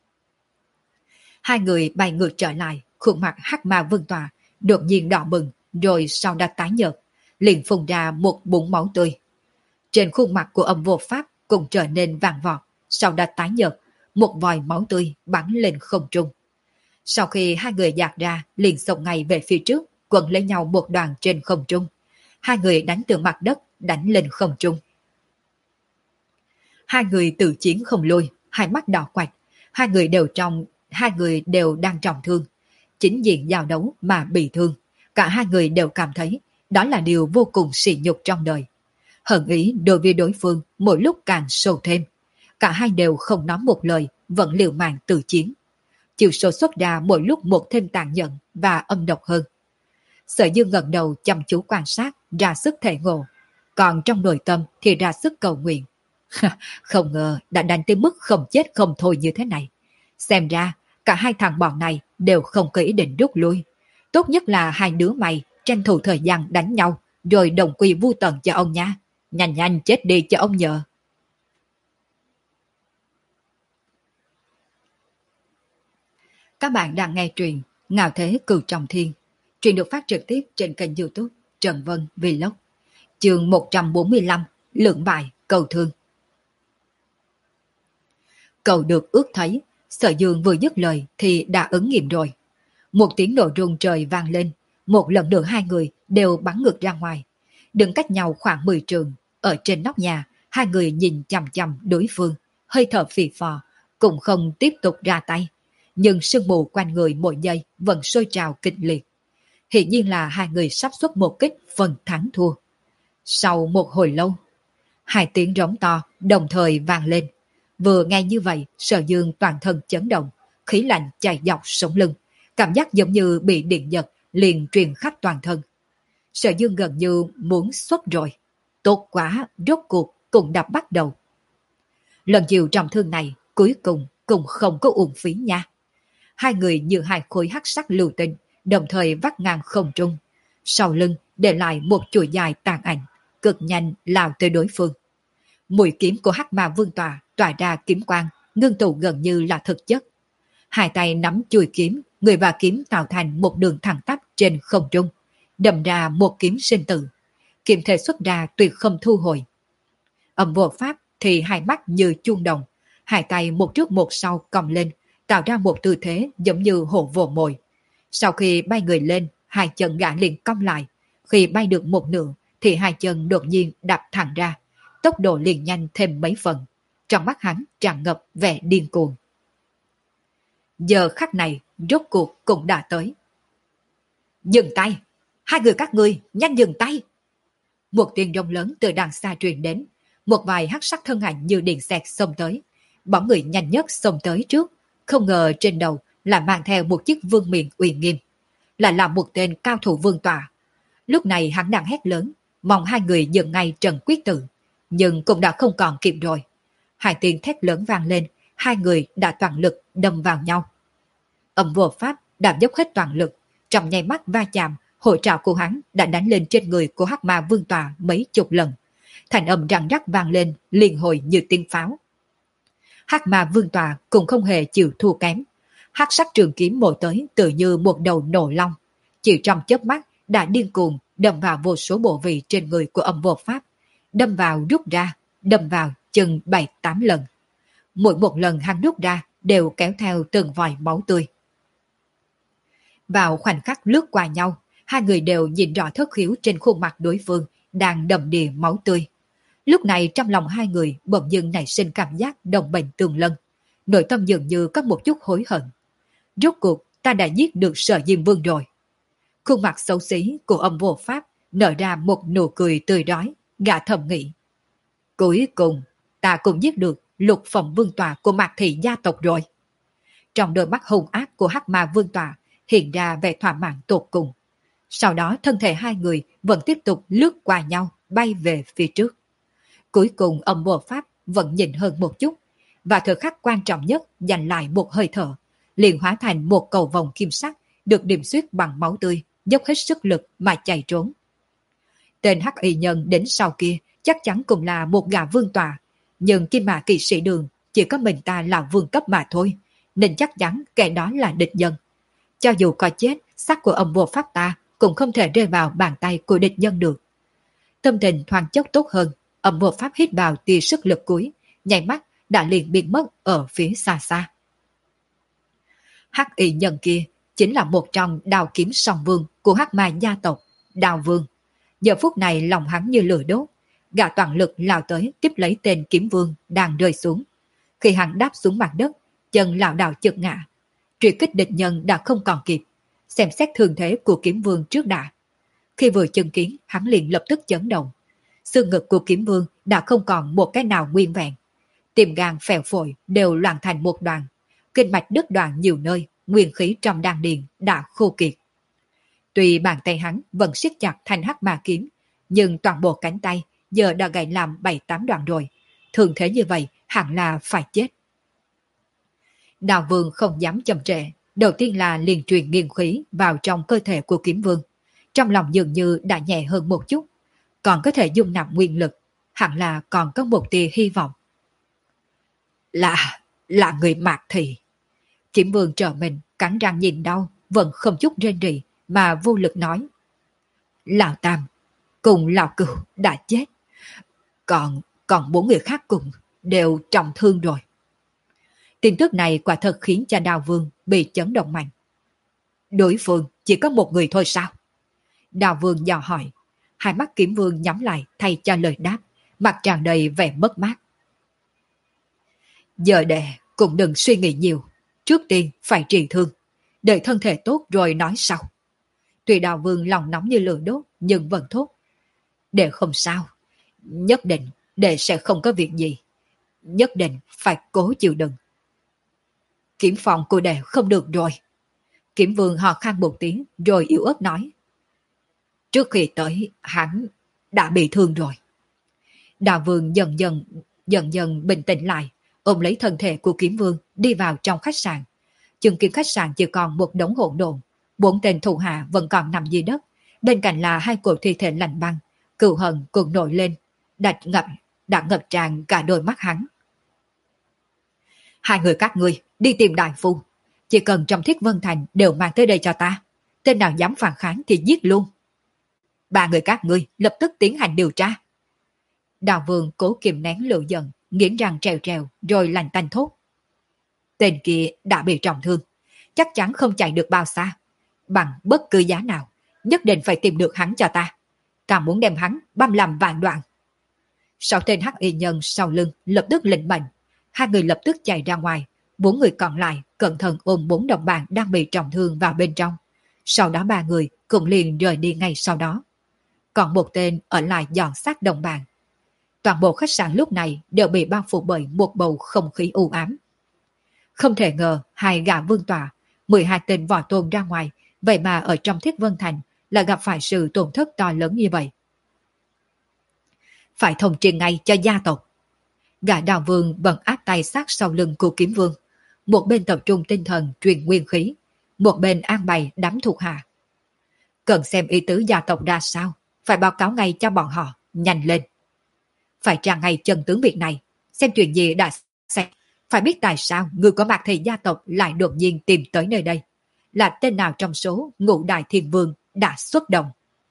Hai người bay ngược trở lại, khuôn mặt Hắc Ma Vương Tọa đột nhiên đỏ bừng, rồi sau đã tái nhợt, liền phun ra một bụng máu tươi. Trên khuôn mặt của Âm Vô Pháp cũng trở nên vàng vọt, sau đã tái nhợt, một vòi máu tươi bắn lên không trung. Sau khi hai người dạt ra, liền xông ngay về phía trước, quấn lấy nhau một đoàn trên không trung. Hai người đánh từ mặt đất, đánh lên không trung. Hai người tự chiến không lui, hai mắt đỏ quạch. Hai người đều trong, hai người đều đang trọng thương. Chính diện giao đấu mà bị thương. Cả hai người đều cảm thấy đó là điều vô cùng sỉ nhục trong đời. Hận ý đối với đối phương mỗi lúc càng sâu thêm. Cả hai đều không nói một lời, vẫn liều mạng tự chiến. Chiều số xuất ra mỗi lúc một thêm tàn nhẫn và âm độc hơn. Sở Dương ngẩng đầu chăm chú quan sát, ra sức thể ngộ. Còn trong nội tâm thì ra sức cầu nguyện. Không ngờ đã đánh tới mức không chết không thôi như thế này. Xem ra cả hai thằng bọn này đều không có ý định rút lui. Tốt nhất là hai đứa mày tranh thủ thời gian đánh nhau, rồi đồng quy vu tận cho ông nha. Nhanh nhanh chết đi cho ông nhờ. Các bạn đang nghe truyện Ngạo Thế Cửu Trọng Thiên. Truyện được phát trực tiếp trên kênh YouTube Trần Vân Vlog. Chương một trăm bốn mươi lăm, Lượng bại cầu thương. Cầu được ước thấy, Sở Dương vừa dứt lời thì đã ứng nghiệm rồi. Một tiếng nổ rung trời vang lên, một lần nữa hai người đều bắn ngược ra ngoài. Đứng cách nhau khoảng mười trường, ở trên nóc nhà, hai người nhìn chằm chằm đối phương, hơi thở phì phò, cũng không tiếp tục ra tay. Nhưng sương mù quanh người mỗi giây vẫn sôi trào kịch liệt. Hiển nhiên là hai người sắp xuất một kích phần thắng thua. Sau một hồi lâu, hai tiếng rống to đồng thời vang lên. Vừa nghe như vậy, Sở Dương toàn thân chấn động, khí lạnh chạy dọc sống lưng, cảm giác giống như bị điện giật liền truyền khắp toàn thân. Sở Dương gần như muốn xuất rồi. Tốt quá, rốt cuộc cũng đã bắt đầu. Lần chiều trọng thương này cuối cùng cũng không có uổng phí nha. Hai người như hai khối hắc sắc lưu tinh, đồng thời vắt ngang không trung. Sau lưng để lại một chuỗi dài tàn ảnh, cực nhanh lao tới đối phương. Mũi kiếm của Hắc Ma Vương Tọa tỏa ra kiếm quang, ngưng tụ gần như là thực chất. Hai tay nắm chuôi kiếm, người và kiếm tạo thành một đường thẳng tắp trên không trung, đâm ra một kiếm sinh tử. Kiếm thể xuất ra tuyệt không thu hồi. Âm Vô Pháp thì hai mắt như chuông đồng, hai tay một trước một sau còng lên, tạo ra một tư thế giống như hổ vồ mồi. Sau khi bay người lên, hai chân gã liền cong lại. Khi bay được một nửa thì hai chân đột nhiên đạp thẳng ra, tốc độ liền nhanh thêm mấy phần. Trong mắt hắn tràn ngập vẻ điên cuồng. Giờ khắc này rốt cuộc cũng đã tới. Dừng tay! Hai người các ngươi nhanh dừng tay! Một tiếng rông lớn từ đằng xa truyền đến, một vài hắc sắc thân ảnh như điện xẹt xông tới. Bóng người nhanh nhất xông tới trước, không ngờ trên đầu là mang theo một chiếc vương miện uy nghiêm, lại là một tên cao thủ vương tọa. Lúc này hắn đang hét lớn, mong hai người dừng ngay trận quyết tử, nhưng cũng đã không còn kịp rồi. Hai tiếng thét lớn vang lên, hai người đã toàn lực đâm vào nhau. Âm vô pháp đã dốc hết toàn lực, trong nháy mắt va chạm, hội trảo của hắn đã đánh lên trên người của hắc ma vương tọa mấy chục lần. Thành âm răng rắc vang lên, liên hồi như tiếng pháo. Hắc ma vương tọa cũng không hề chịu thua kém. Hắc sắc trường kiếm mổ tới tự như một đầu nổ long, chỉ trong chớp mắt đã điên cuồng đâm vào vô số bộ vị trên người của âm vô pháp, đâm vào rút ra, đâm vào chừng bảy tám lần. Mỗi một lần hắn rút ra đều kéo theo từng vòi máu tươi. Vào khoảnh khắc lướt qua nhau, hai người đều nhìn rõ thất khiếu trên khuôn mặt đối phương đang đầm đìa máu tươi. Lúc này trong lòng hai người bỗng dưng nảy sinh cảm giác đồng bệnh tương lân, nội tâm dường như có một chút hối hận. Rốt cuộc ta đã giết được Sở Diêm Vương rồi. Khuôn mặt xấu xí của âm vô pháp nở ra một nụ cười tươi rói, gã thầm nghĩ. Cuối cùng ta cũng giết được Lục Phẩm Vương tọa của Mạc Thị gia tộc rồi. Trong đôi mắt hung ác của hắc ma vương tọa hiện ra vẻ thỏa mãn tột cùng. Sau đó thân thể hai người vẫn tiếp tục lướt qua nhau, bay về phía trước. Cuối cùng âm vô pháp vẫn nhịn hơn một chút, và thời khắc quan trọng nhất giành lại một hơi thở, liền hóa thành một cầu vòng kim sắc được điểm xuyết bằng máu tươi, dốc hết sức lực mà chạy trốn. Tên hắc y nhân đến sau kia chắc chắn cũng là một gã vương tọa, nhưng Kim Mã Kỵ Sĩ Đường chỉ có mình ta là vương cấp mà thôi, nên chắc chắn kẻ đó là địch nhân. Cho dù có chết, xác của âm vô pháp ta cũng không thể rơi vào bàn tay của địch nhân được. Tâm tình thoáng chốc tốt hơn, âm vô pháp hít vào tia sức lực cuối, nhảy mắt đã liền biến mất ở phía xa xa. Hắc y nhân kia chính là một trong đào kiếm song vương của hắc ma gia tộc, Đào Vương. Giờ phút này lòng hắn như lửa đốt, gã toàn lực lao tới tiếp lấy tên kiếm vương đang rơi xuống. Khi hắn đáp xuống mặt đất, chân lảo đảo chợt ngã, truy kích địch nhân đã không còn kịp, xem xét thương thế của kiếm vương trước đã. Khi vừa chứng kiến, hắn liền lập tức chấn động. Xương ngực của kiếm vương đã không còn một cái nào nguyên vẹn, tim gan phèo phổi đều loạn thành một đoàn, kinh mạch đứt đoạn nhiều nơi, nguyên khí trong đan điền đã khô kiệt. Tuy bàn tay hắn vẫn siết chặt thanh hắc ma kiếm, nhưng toàn bộ cánh tay giờ đã gãy làm bảy tám đoạn rồi, thường thế như vậy hẳn là phải chết. Đào Vương không dám chậm trễ, đầu tiên là liền truyền nghiền khí vào trong cơ thể của kiếm vương. Trong lòng dường như đã nhẹ hơn một chút, còn có thể dung nạp nguyên lực, hẳn là còn có một tia hy vọng. Là, là người Mạc Thị. Kiếm vương trở mình, cắn răng nhìn đau, vẫn không chút rên rỉ, mà vô lực nói. Lão Tam, cùng Lão Cửu đã chết, còn, còn bốn người khác cùng đều trọng thương rồi. Tin tức này quả thật khiến cho Đào Vương bị chấn động mạnh. Đối phương chỉ có một người thôi sao? Đào Vương dò hỏi, hai mắt kiếm vương nhắm lại thay cho lời đáp, mặt tràn đầy vẻ mất mát. Giờ đệ cũng đừng suy nghĩ nhiều, trước tiên phải trị thương, đợi thân thể tốt rồi nói sau. Tuy Đào Vương lòng nóng như lửa đốt nhưng vẫn thốt. Đệ không sao, nhất định đệ sẽ không có việc gì, nhất định phải cố chịu đựng. Kiếm phòng của đệ không được rồi. Kiếm vương hò khan một tiếng rồi yếu ớt nói. Trước khi tới, hắn đã bị thương rồi. Đào Vương dần dần, dần dần bình tĩnh lại, ôm lấy thân thể của kiếm vương đi vào trong khách sạn. Chứng kiến khách sạn chỉ còn một đống hỗn độn, bốn tên thủ hạ vẫn còn nằm dưới đất, bên cạnh là hai cổ thi thể lạnh băng, cừu hận cuộn nổi lên, đã ngập, đã ngập tràn cả đôi mắt hắn. Hai người các ngươi đi tìm đại phu, chỉ cần trong Thiết Vân Thành đều mang tới đây cho ta, tên nào dám phản kháng thì giết luôn. Ba người các ngươi lập tức tiến hành điều tra. Đào Vương cố kiềm nén lửa giận, nghiến răng trèo trèo rồi lạnh tanh thốt. Tên kia đã bị trọng thương, chắc chắn không chạy được bao xa, bằng bất cứ giá nào, nhất định phải tìm được hắn cho ta. Ta muốn đem hắn băm làm vạn đoạn. Sáu tên hắc y nhân sau lưng lập tức lệnh mệnh, hai người lập tức chạy ra ngoài, bốn người còn lại cẩn thận ôm bốn đồng bạn đang bị trọng thương vào bên trong. Sau đó ba người cũng liền rời đi ngay sau đó. còn một tên ở lại dọn xác đồng bạn. Toàn bộ khách sạn lúc này đều bị bao phủ bởi một bầu không khí u ám. Không thể ngờ hai gã vương tọa, mười hai tên võ tôn ra ngoài, vậy mà ở trong Thiết Vân Thành là gặp phải sự tổn thất to lớn như vậy. Phải thông truyền ngay cho gia tộc. Gã Đào Vương bận áp tay sát sau lưng của Kiếm Vương, một bên tập trung tinh thần truyền nguyên khí, một bên an bày đám thuộc hạ. Cần xem ý tứ gia tộc ra sao, phải báo cáo ngay cho bọn họ, nhanh lên. Phải tra ngay chân tướng việc này, xem chuyện gì đã xảy. Phải biết tại sao người có mặt thì gia tộc lại đột nhiên tìm tới nơi đây. Là tên nào trong số ngũ đại thiên vương đã xuất động.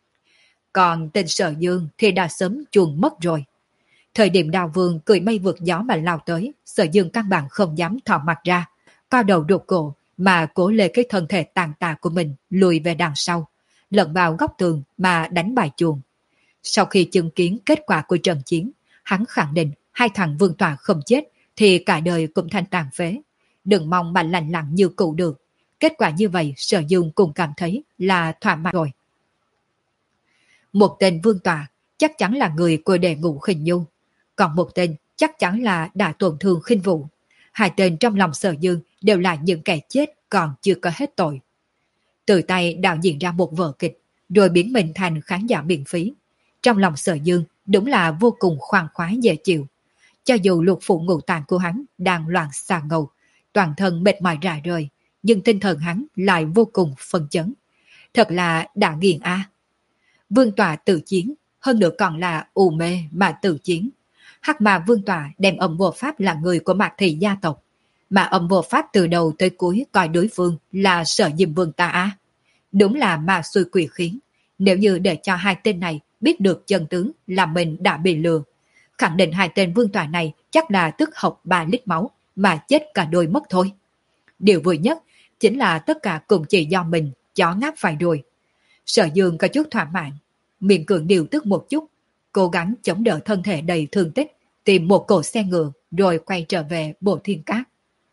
Còn tên Sở Dương thì đã sớm chuồn mất rồi. Thời điểm Đào Vương cười mây vượt gió mà lao tới, Sở Dương căn bản không dám thò mặt ra, cao đầu đột cổ mà cố lê cái thân thể tàn tạ của mình lùi về đằng sau, lẫn vào góc tường mà đánh bài chuồng. Sau khi chứng kiến kết quả của trận chiến, hắn khẳng định hai thằng Vương Tọa không chết thì cả đời cũng thành tàn phế. Đừng mong mà lành lặng như cũ được. Kết quả như vậy Sở Dương cũng cảm thấy là thỏa mãn rồi. Một tên Vương Tọa chắc chắn là người của đệ ngũ Khinh Nhu, còn một tên chắc chắn là đã tổn thương Khinh Vũ. Hai tên trong lòng Sở Dương đều là những kẻ chết còn chưa có hết tội. Từ tay đạo diễn ra một vở kịch, rồi biến mình thành khán giả miễn phí. Trong lòng Sở Dương đúng là vô cùng khoan khoái dễ chịu. Cho dù lục phủ ngũ tạng của hắn đang loạn xà ngầu, toàn thân mệt mỏi rã rời, nhưng tinh thần hắn lại vô cùng phấn chấn. Thật là đã nghiền a. Vương Tọa tự chiến, hơn nữa còn là u mê mà tự chiến. Hắc mà Vương Tọa đem Âm Vô Pháp là người của Mạc Thị gia tộc, mà Âm Vô Pháp từ đầu tới cuối coi đối phương là Sở Diêm Vương ta a. Đúng là ma xui quỷ khiến. Nếu như để cho hai tên này biết được chân tướng là mình đã bị lừa, khẳng định hai tên Vương Tọa này chắc là tức học ba lít máu mà chết cả đôi mất thôi. Điều vui nhất chính là tất cả cùng chỉ do mình chó ngáp phải rồi. Sở Dương có chút thỏa mãn, miệng cường điều tức một chút, cố gắng chống đỡ thân thể đầy thương tích, tìm một cỗ xe ngựa rồi quay trở về Bộ Thiên Cát.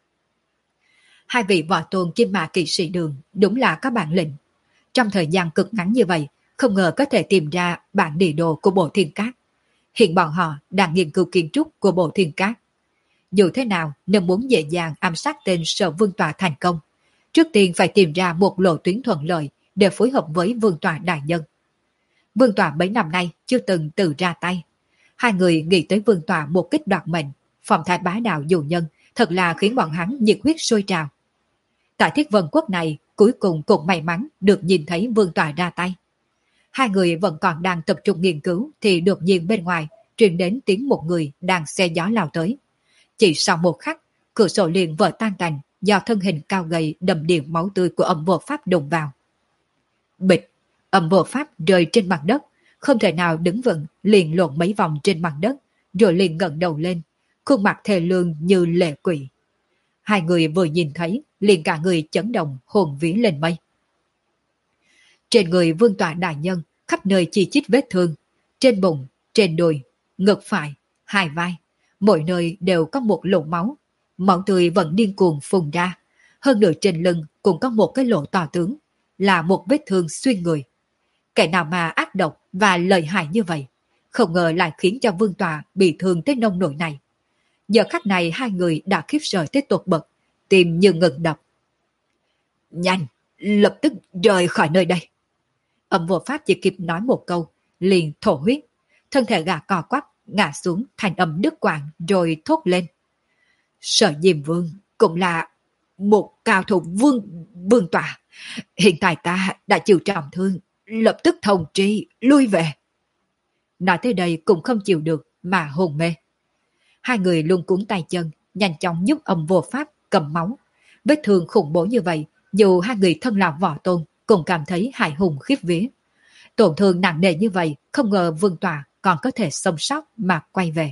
Hai vị võ tôn Kim Mã Kỵ Sĩ Đường đúng là có bản lĩnh. Trong thời gian cực ngắn như vậy, không ngờ có thể tìm ra bản địa đồ của Bộ Thiên Cát. Hiện bọn họ đang nghiên cứu kiến trúc của Bộ Thiên Cát. Dù thế nào, nếu muốn dễ dàng ám sát tên Sở Vương Tọa thành công, trước tiên phải tìm ra một lộ tuyến thuận lợi để phối hợp với Vương Tọa đại nhân. Vương Tọa mấy năm nay chưa từng tự ra tay. Hai người nghĩ tới Vương Tọa một kích đoạt mệnh, phong thái bá đạo dụ nhân, thật là khiến bọn hắn nhiệt huyết sôi trào. Tại Thiết Vân Quốc này, cuối cùng cũng may mắn được nhìn thấy Vương Tọa ra tay. Hai người vẫn còn đang tập trung nghiên cứu thì đột nhiên bên ngoài truyền đến tiếng một người đang xe gió lao tới. Chỉ sau một khắc, cửa sổ liền vỡ tan tành do thân hình cao gầy đầm đìa máu tươi của Âm Vô Pháp đụng vào. Bịch, Âm Vô Pháp rơi trên mặt đất, không thể nào đứng vững, liền lộn mấy vòng trên mặt đất, rồi liền ngẩng đầu lên, khuôn mặt thê lương như lệ quỷ. Hai người vừa nhìn thấy, liền cả người chấn động hồn vía lên mây. Trên người Vương Tọa đại nhân, khắp nơi chi chít vết thương, trên bụng, trên đùi, ngực phải, hai vai, mỗi nơi đều có một lỗ máu, máu tươi vẫn điên cuồng phun ra, hơn nữa trên lưng cũng có một cái lỗ to tướng, là một vết thương xuyên người. Kẻ nào mà ác độc và lợi hại như vậy, không ngờ lại khiến cho Vương Tọa bị thương tới nông nỗi này. Giờ khắc này hai người đã khiếp sợ tới tột bậc, tim như ngừng đập. Nhanh, lập tức rời khỏi nơi đây. Âm Vô Pháp chỉ kịp nói một câu, liền thổ huyết, thân thể gã co quắp, ngã xuống thành âm đứt quãng rồi thốt lên. Sở Diêm Vương cũng là một cao thủ vương vương tọa. Hiện tại ta đã chịu trọng thương, lập tức thông tri, lui về. Nói tới đây cũng không chịu được mà hồn mê. Hai người luôn cuốn tay chân, nhanh chóng giúp Âm Vô Pháp cầm máu. Vết thương khủng bố như vậy, dù hai người thân là võ tôn, cũng cảm thấy hại hùng khiếp vía. Tổn thương nặng nề như vậy, không ngờ Vương Tọa còn có thể sống sót mà quay về.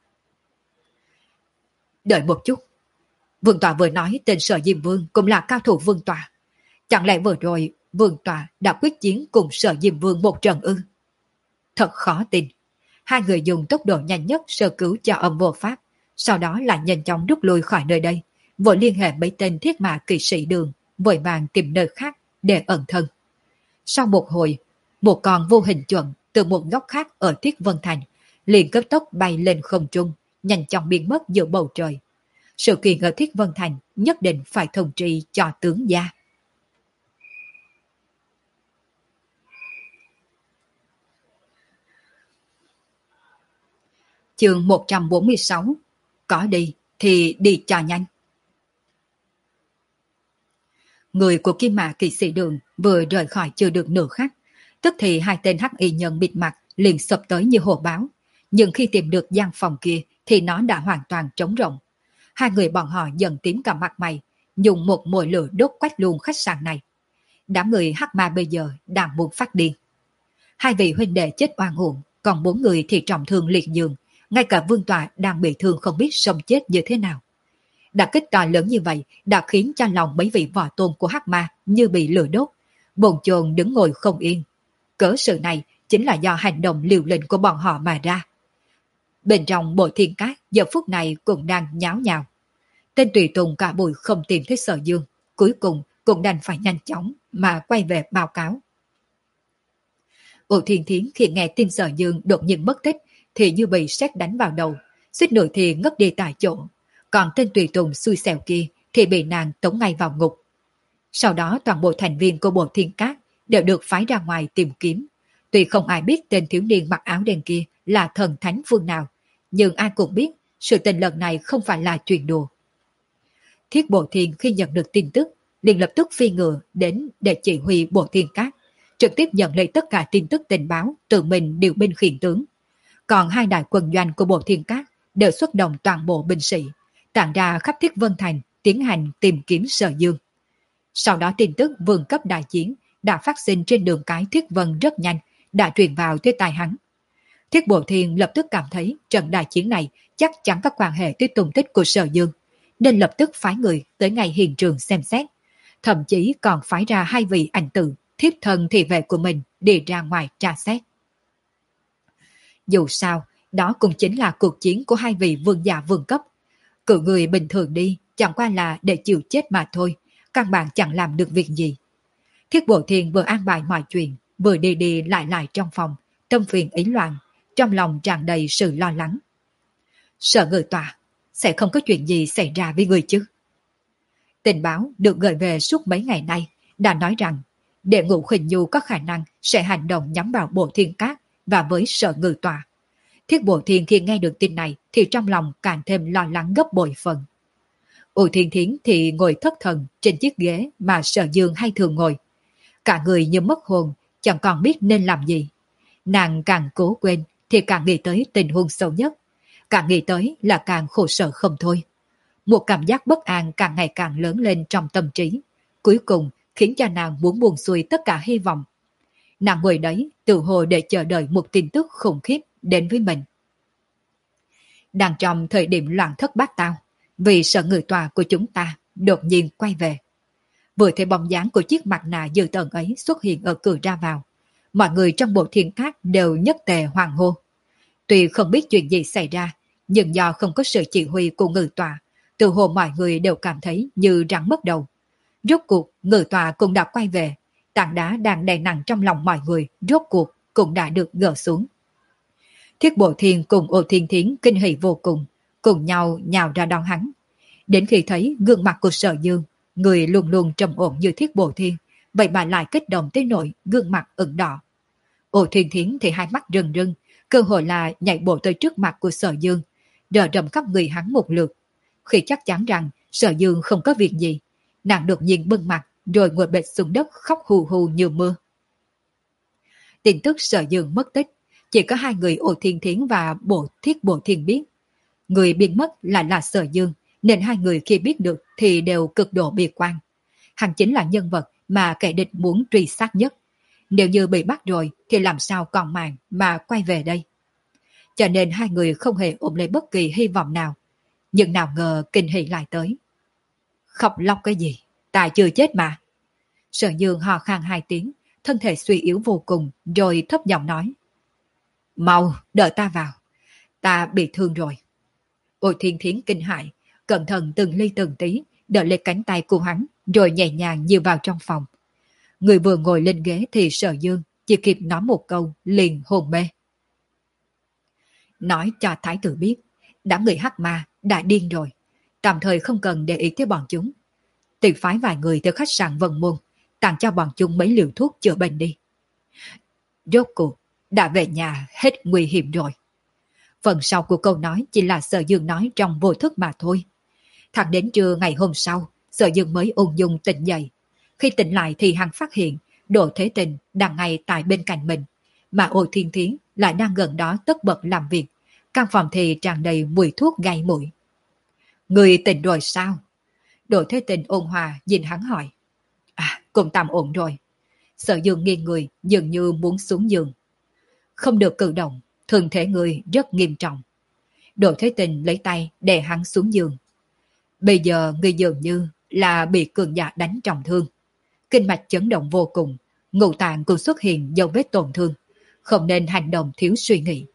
Đợi một chút. Vương Tọa vừa nói tên Sở Diêm Vương cũng là cao thủ Vương Tọa. Chẳng lẽ vừa rồi Vương Tọa đã quyết chiến cùng Sở Diêm Vương một trận ư? Thật khó tin. Hai người dùng tốc độ nhanh nhất sơ cứu cho Âm Vô Pháp, sau đó lại nhanh chóng rút lui khỏi nơi đây, vội liên hệ mấy tên Thiết Mã Kỵ Sĩ Đường, vội vàng tìm nơi khác để ẩn thân. Sau một hồi, một con vô hình chuẩn từ một góc khác ở Thiết Vân Thành, liền cấp tốc bay lên không trung, nhanh chóng biến mất giữa bầu trời. Sự kiện ở Thiết Vân Thành nhất định phải thông tri cho tướng gia. Chương một trăm bốn mươi sáu. Có đi thì đi cho nhanh. Người của Kim Mã Kỵ Sĩ Đường vừa rời khỏi chưa được nửa khắc, tức thì hai tên hắc y nhân bịt mặt liền sập tới như hổ báo. Nhưng khi tìm được gian phòng kia thì nó đã hoàn toàn trống rỗng. Hai người bọn họ dần tím cả mặt mày, dùng một mồi lửa đốt quách luôn khách sạn này. Đám người hắc ma bây giờ đang muốn phát điên. Hai vị huynh đệ chết oan uổng, còn bốn người thì trọng thương liệt giường. Ngay cả Vương Tọa đang bị thương không biết sống chết như thế nào. Đả kích to lớn như vậy đã khiến cho lòng mấy vị võ tôn của hắc ma như bị lửa đốt, bồn chồn đứng ngồi không yên. Cớ sự này chính là do hành động liều lĩnh của bọn họ mà ra. Bên trong Bộ Thiên Cát giờ phút này cũng đang nháo nhào. Tên tùy tùng cả buổi không tìm thấy Sở Dương, cuối cùng cũng đành phải nhanh chóng mà quay về báo cáo. Ổ Thiên Thiến khi nghe tin Sở Dương đột nhiên mất tích thì như bị sét đánh vào đầu, suýt nữa thì ngất đi tại chỗ. Còn tên tùy tùng xui xẻo kia thì bị nàng tống ngay vào ngục. Sau đó toàn bộ thành viên của Bộ Thiên Cát đều được phái ra ngoài tìm kiếm. Tuy không ai biết tên thiếu niên mặc áo đen kia là thần thánh phương nào, nhưng ai cũng biết sự tình lần này không phải là chuyện đùa. Thiết Bộ Thiên khi nhận được tin tức liền lập tức phi ngựa đến để chỉ huy Bộ Thiên Cát, trực tiếp nhận lấy tất cả tin tức tình báo, tự mình điều binh khiển tướng. Còn hai đại quân doanh của Bộ Thiên Cát đều xuất động toàn bộ binh sĩ, tản ra khắp Thiết Vân Thành tiến hành tìm kiếm Sở Dương. Sau đó tin tức vương cấp đại chiến đã phát sinh trên đường cái Thiết Vân rất nhanh, đã truyền vào tới tai hắn. Thiết Bộ Thiên lập tức cảm thấy trận đại chiến này chắc chắn có quan hệ tới tung tích của Sở Dương, nên lập tức phái người tới ngay hiện trường xem xét, thậm chí còn phái ra hai vị ảnh tử, thiếp thân thị vệ của mình đi ra ngoài tra xét. Dù sao, đó cũng chính là cuộc chiến của hai vị vương giả vương cấp. Cự người bình thường đi chẳng qua là để chịu chết mà thôi, căn bản chẳng làm được việc gì. Thiết Bộ Thiên vừa an bài mọi chuyện, vừa đi đi lại lại trong phòng, tâm phiền ý loạn, trong lòng tràn đầy sự lo lắng. Sở Ngự Tọa, sẽ không có chuyện gì xảy ra với người chứ? Tình báo được gửi về suốt mấy ngày nay đã nói rằng Đệ Ngũ Khinh Nhu có khả năng sẽ hành động nhắm vào Bộ Thiên Cát và với Sở Ngự Tọa. Thiết Bộ Thiên khi nghe được tin này thì trong lòng càng thêm lo lắng gấp bội phần. U Thiên Thiến thì ngồi thất thần trên chiếc ghế mà Sở Dương hay thường ngồi. Cả người như mất hồn, chẳng còn biết nên làm gì. Nàng càng cố quên thì càng nghĩ tới tình huống xấu nhất. Càng nghĩ tới là càng khổ sở không thôi. Một cảm giác bất an càng ngày càng lớn lên trong tâm trí. Cuối cùng khiến cho nàng muốn buông xuôi tất cả hy vọng. Nàng ngồi đấy tự hồ để chờ đợi một tin tức khủng khiếp đến với mình. Đang trong thời điểm loạn thất bát tao, vì Sở Ngự Tọa của chúng ta đột nhiên quay về. Vừa thấy bóng dáng của chiếc mặt nạ dữ tợn ấy xuất hiện ở cửa ra vào, mọi người trong Bộ Thiên Cát đều nhất tề hoàng hô. Tuy không biết chuyện gì xảy ra, nhưng do không có sự chỉ huy của Ngự Tọa, từ hồ mọi người đều cảm thấy như rắn mất đầu. Rốt cuộc Ngự Tọa cũng đã quay về, tảng đá đang đè nặng trong lòng mọi người rốt cuộc cũng đã được gỡ xuống. Thiết Bộ Thiên cùng Ô Thiên Thiến kinh hỉ vô cùng, cùng nhau nhào ra đón hắn. Đến khi thấy gương mặt của Sở Dương, người luôn luôn trầm ổn như Thiết Bộ Thiên, vậy mà lại kích động tới nỗi gương mặt ửng đỏ. Ô Thiên Thiến thì hai mắt rưng rưng, cơ hội là nhảy bộ tới trước mặt của Sở Dương, đờ đầm khắp người hắn một lượt. Khi chắc chắn rằng Sở Dương không có việc gì, nàng đột nhiên bưng mặt rồi ngồi bệt xuống đất khóc hù hù như mưa. Tin tức Sở Dương mất tích chỉ có hai người Ô Thiên Thiến và Bộ Thiết Bộ Thiên biết. Người biến mất lại là Sở Dương, nên hai người khi biết được thì đều cực độ bi quan. Hắn chính là nhân vật mà kẻ địch muốn truy sát nhất. Nếu như bị bắt rồi thì làm sao còn màng mà quay về đây. Cho nên hai người không hề ôm lấy bất kỳ hy vọng nào. Nhưng nào ngờ kinh hỉ lại tới. Khóc lóc cái gì? Ta chưa chết mà. Sở Dương hò khan hai tiếng, thân thể suy yếu vô cùng, rồi thấp giọng nói. Mau, đợi ta vào. Ta bị thương rồi. Ôi Thiên Thiến kinh hại, cẩn thận từng ly từng tí, đợi lên cánh tay của hắn, rồi nhẹ nhàng dìu vào trong phòng. Người vừa ngồi lên ghế thì Sở Dương chỉ kịp nói một câu liền hôn mê. Nói cho thái tử biết, đám người hắc ma đã điên rồi, tạm thời không cần để ý tới bọn chúng. Tìm phái vài người từ khách sạn Vân Môn, tặng cho bọn chúng mấy liều thuốc chữa bệnh đi. Rốt cuộc, đã về nhà hết nguy hiểm rồi. Phần sau của câu nói chỉ là Sở Dương nói trong vô thức mà thôi. Thẳng đến trưa ngày hôm sau, Sở Dương mới ung dung tỉnh dậy. Khi tỉnh lại thì hắn phát hiện Đỗ Thế Tình đang ngay tại bên cạnh mình, mà Ô Thiên Thiến lại đang gần đó tất bật làm việc. Căn phòng thì tràn đầy mùi thuốc gây mũi. Người tỉnh rồi sao? Đỗ Thế Tình ôn hòa nhìn hắn hỏi. À, cũng tạm ổn rồi. Sở Dương nghiêng người dường như muốn xuống giường. Không được cử động, thân thể người rất nghiêm trọng. Đỗ Thế Tình lấy tay đè hắn xuống giường. Bây giờ người dường như là bị cường giả đánh trọng thương. Kinh mạch chấn động vô cùng, ngũ tạng cũng xuất hiện dấu vết tổn thương. Không nên hành động thiếu suy nghĩ.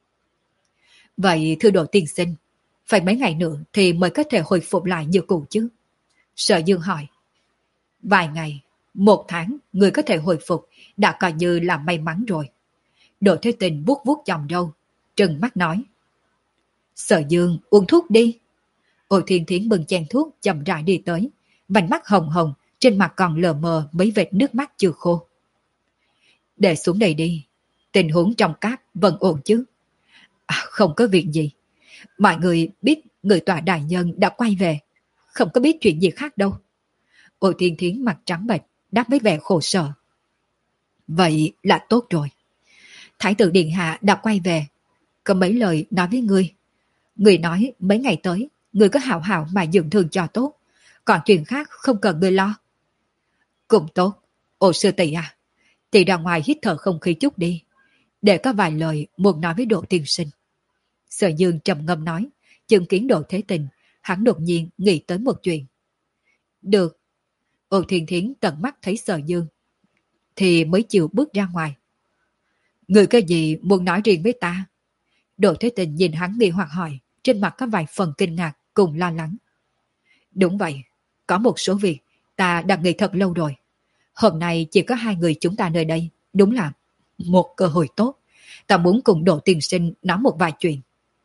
Vậy thưa Đỗ tiên sinh, phải mấy ngày nữa thì mới có thể hồi phục lại như cũ chứ? Sở Dương hỏi. Vài ngày, một tháng người có thể hồi phục đã coi như là may mắn rồi. Đỗ Thế Tình vuốt vuốt chòm râu, trừng mắt nói. Sở Dương uống thuốc đi. Ô Thiên Thiến bưng chén thuốc chậm rãi đi tới, vành mắt hồng hồng, trên mặt còn lờ mờ mấy vệt nước mắt chưa khô. Để xuống đây đi, tình huống trong cát vẫn ổn chứ? À, không có việc gì. Mọi người biết người tòa đại nhân đã quay về, không có biết chuyện gì khác đâu. Ô Thiên Thiến mặt trắng bệch, đáp với vẻ khổ sở. Vậy là tốt rồi. Thái tử Điện Hạ đã quay về, có mấy lời nói với ngươi. Ngươi nói mấy ngày tới, ngươi có hảo hảo mà dưỡng thương cho tốt, còn chuyện khác không cần ngươi lo. Cũng tốt. Ô sư tỷ à, tỷ ra ngoài hít thở không khí chút đi, để có vài lời muốn nói với Đỗ tiên sinh. Sở Dương trầm ngâm nói, chứng kiến Đỗ Thế Tình, hắn đột nhiên nghĩ tới một chuyện. Được. Ô Thiên Thiến tận mắt thấy Sở Dương, thì mới chịu bước ra ngoài. Người có gì muốn nói riêng với ta? Đỗ Thế Tình nhìn hắn nghi hoặc hỏi, trên mặt có vài phần kinh ngạc cùng lo lắng. Đúng vậy, có một số việc ta đang nghĩ thật lâu rồi. Hôm nay chỉ có hai người chúng ta nơi đây, đúng là một cơ hội tốt. Ta muốn cùng Đỗ tiên sinh nói một vài chuyện.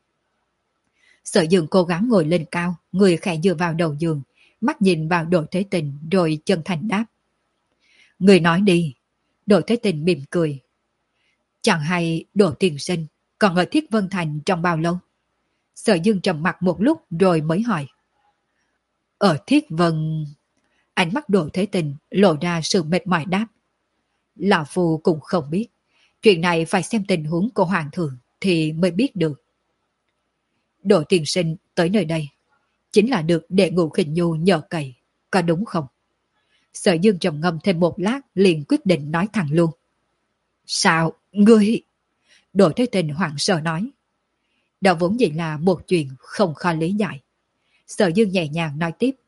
Sở Dương cố gắng ngồi lên cao, người khẽ dựa vào đầu giường, mắt nhìn vào Đỗ Thế Tình rồi chân thành đáp. Người nói đi. Đỗ Thế Tình mỉm cười. Chẳng hay Đỗ tiên sinh còn ở Thiết Vân Thành trong bao lâu? Sở Dương trầm mặt một lúc rồi mới hỏi. Ở Thiết Vân... Ánh mắt Đỗ Thế Tình lộ ra sự mệt mỏi đáp. Lão Phu cũng không biết. Chuyện này phải xem tình huống của Hoàng thượng thì mới biết được. Đỗ tiên sinh tới nơi đây chính là được Đệ Ngũ Khinh Nhu nhờ cậy, có đúng không? Sở Dương trầm ngâm thêm một lát liền quyết định nói thẳng luôn. Sao? Ngươi... Đỗ Thế Tình hoảng sợ nói. Đó vốn dĩ là một chuyện không khó lý giải. Sở Dương nhẹ nhàng nói tiếp.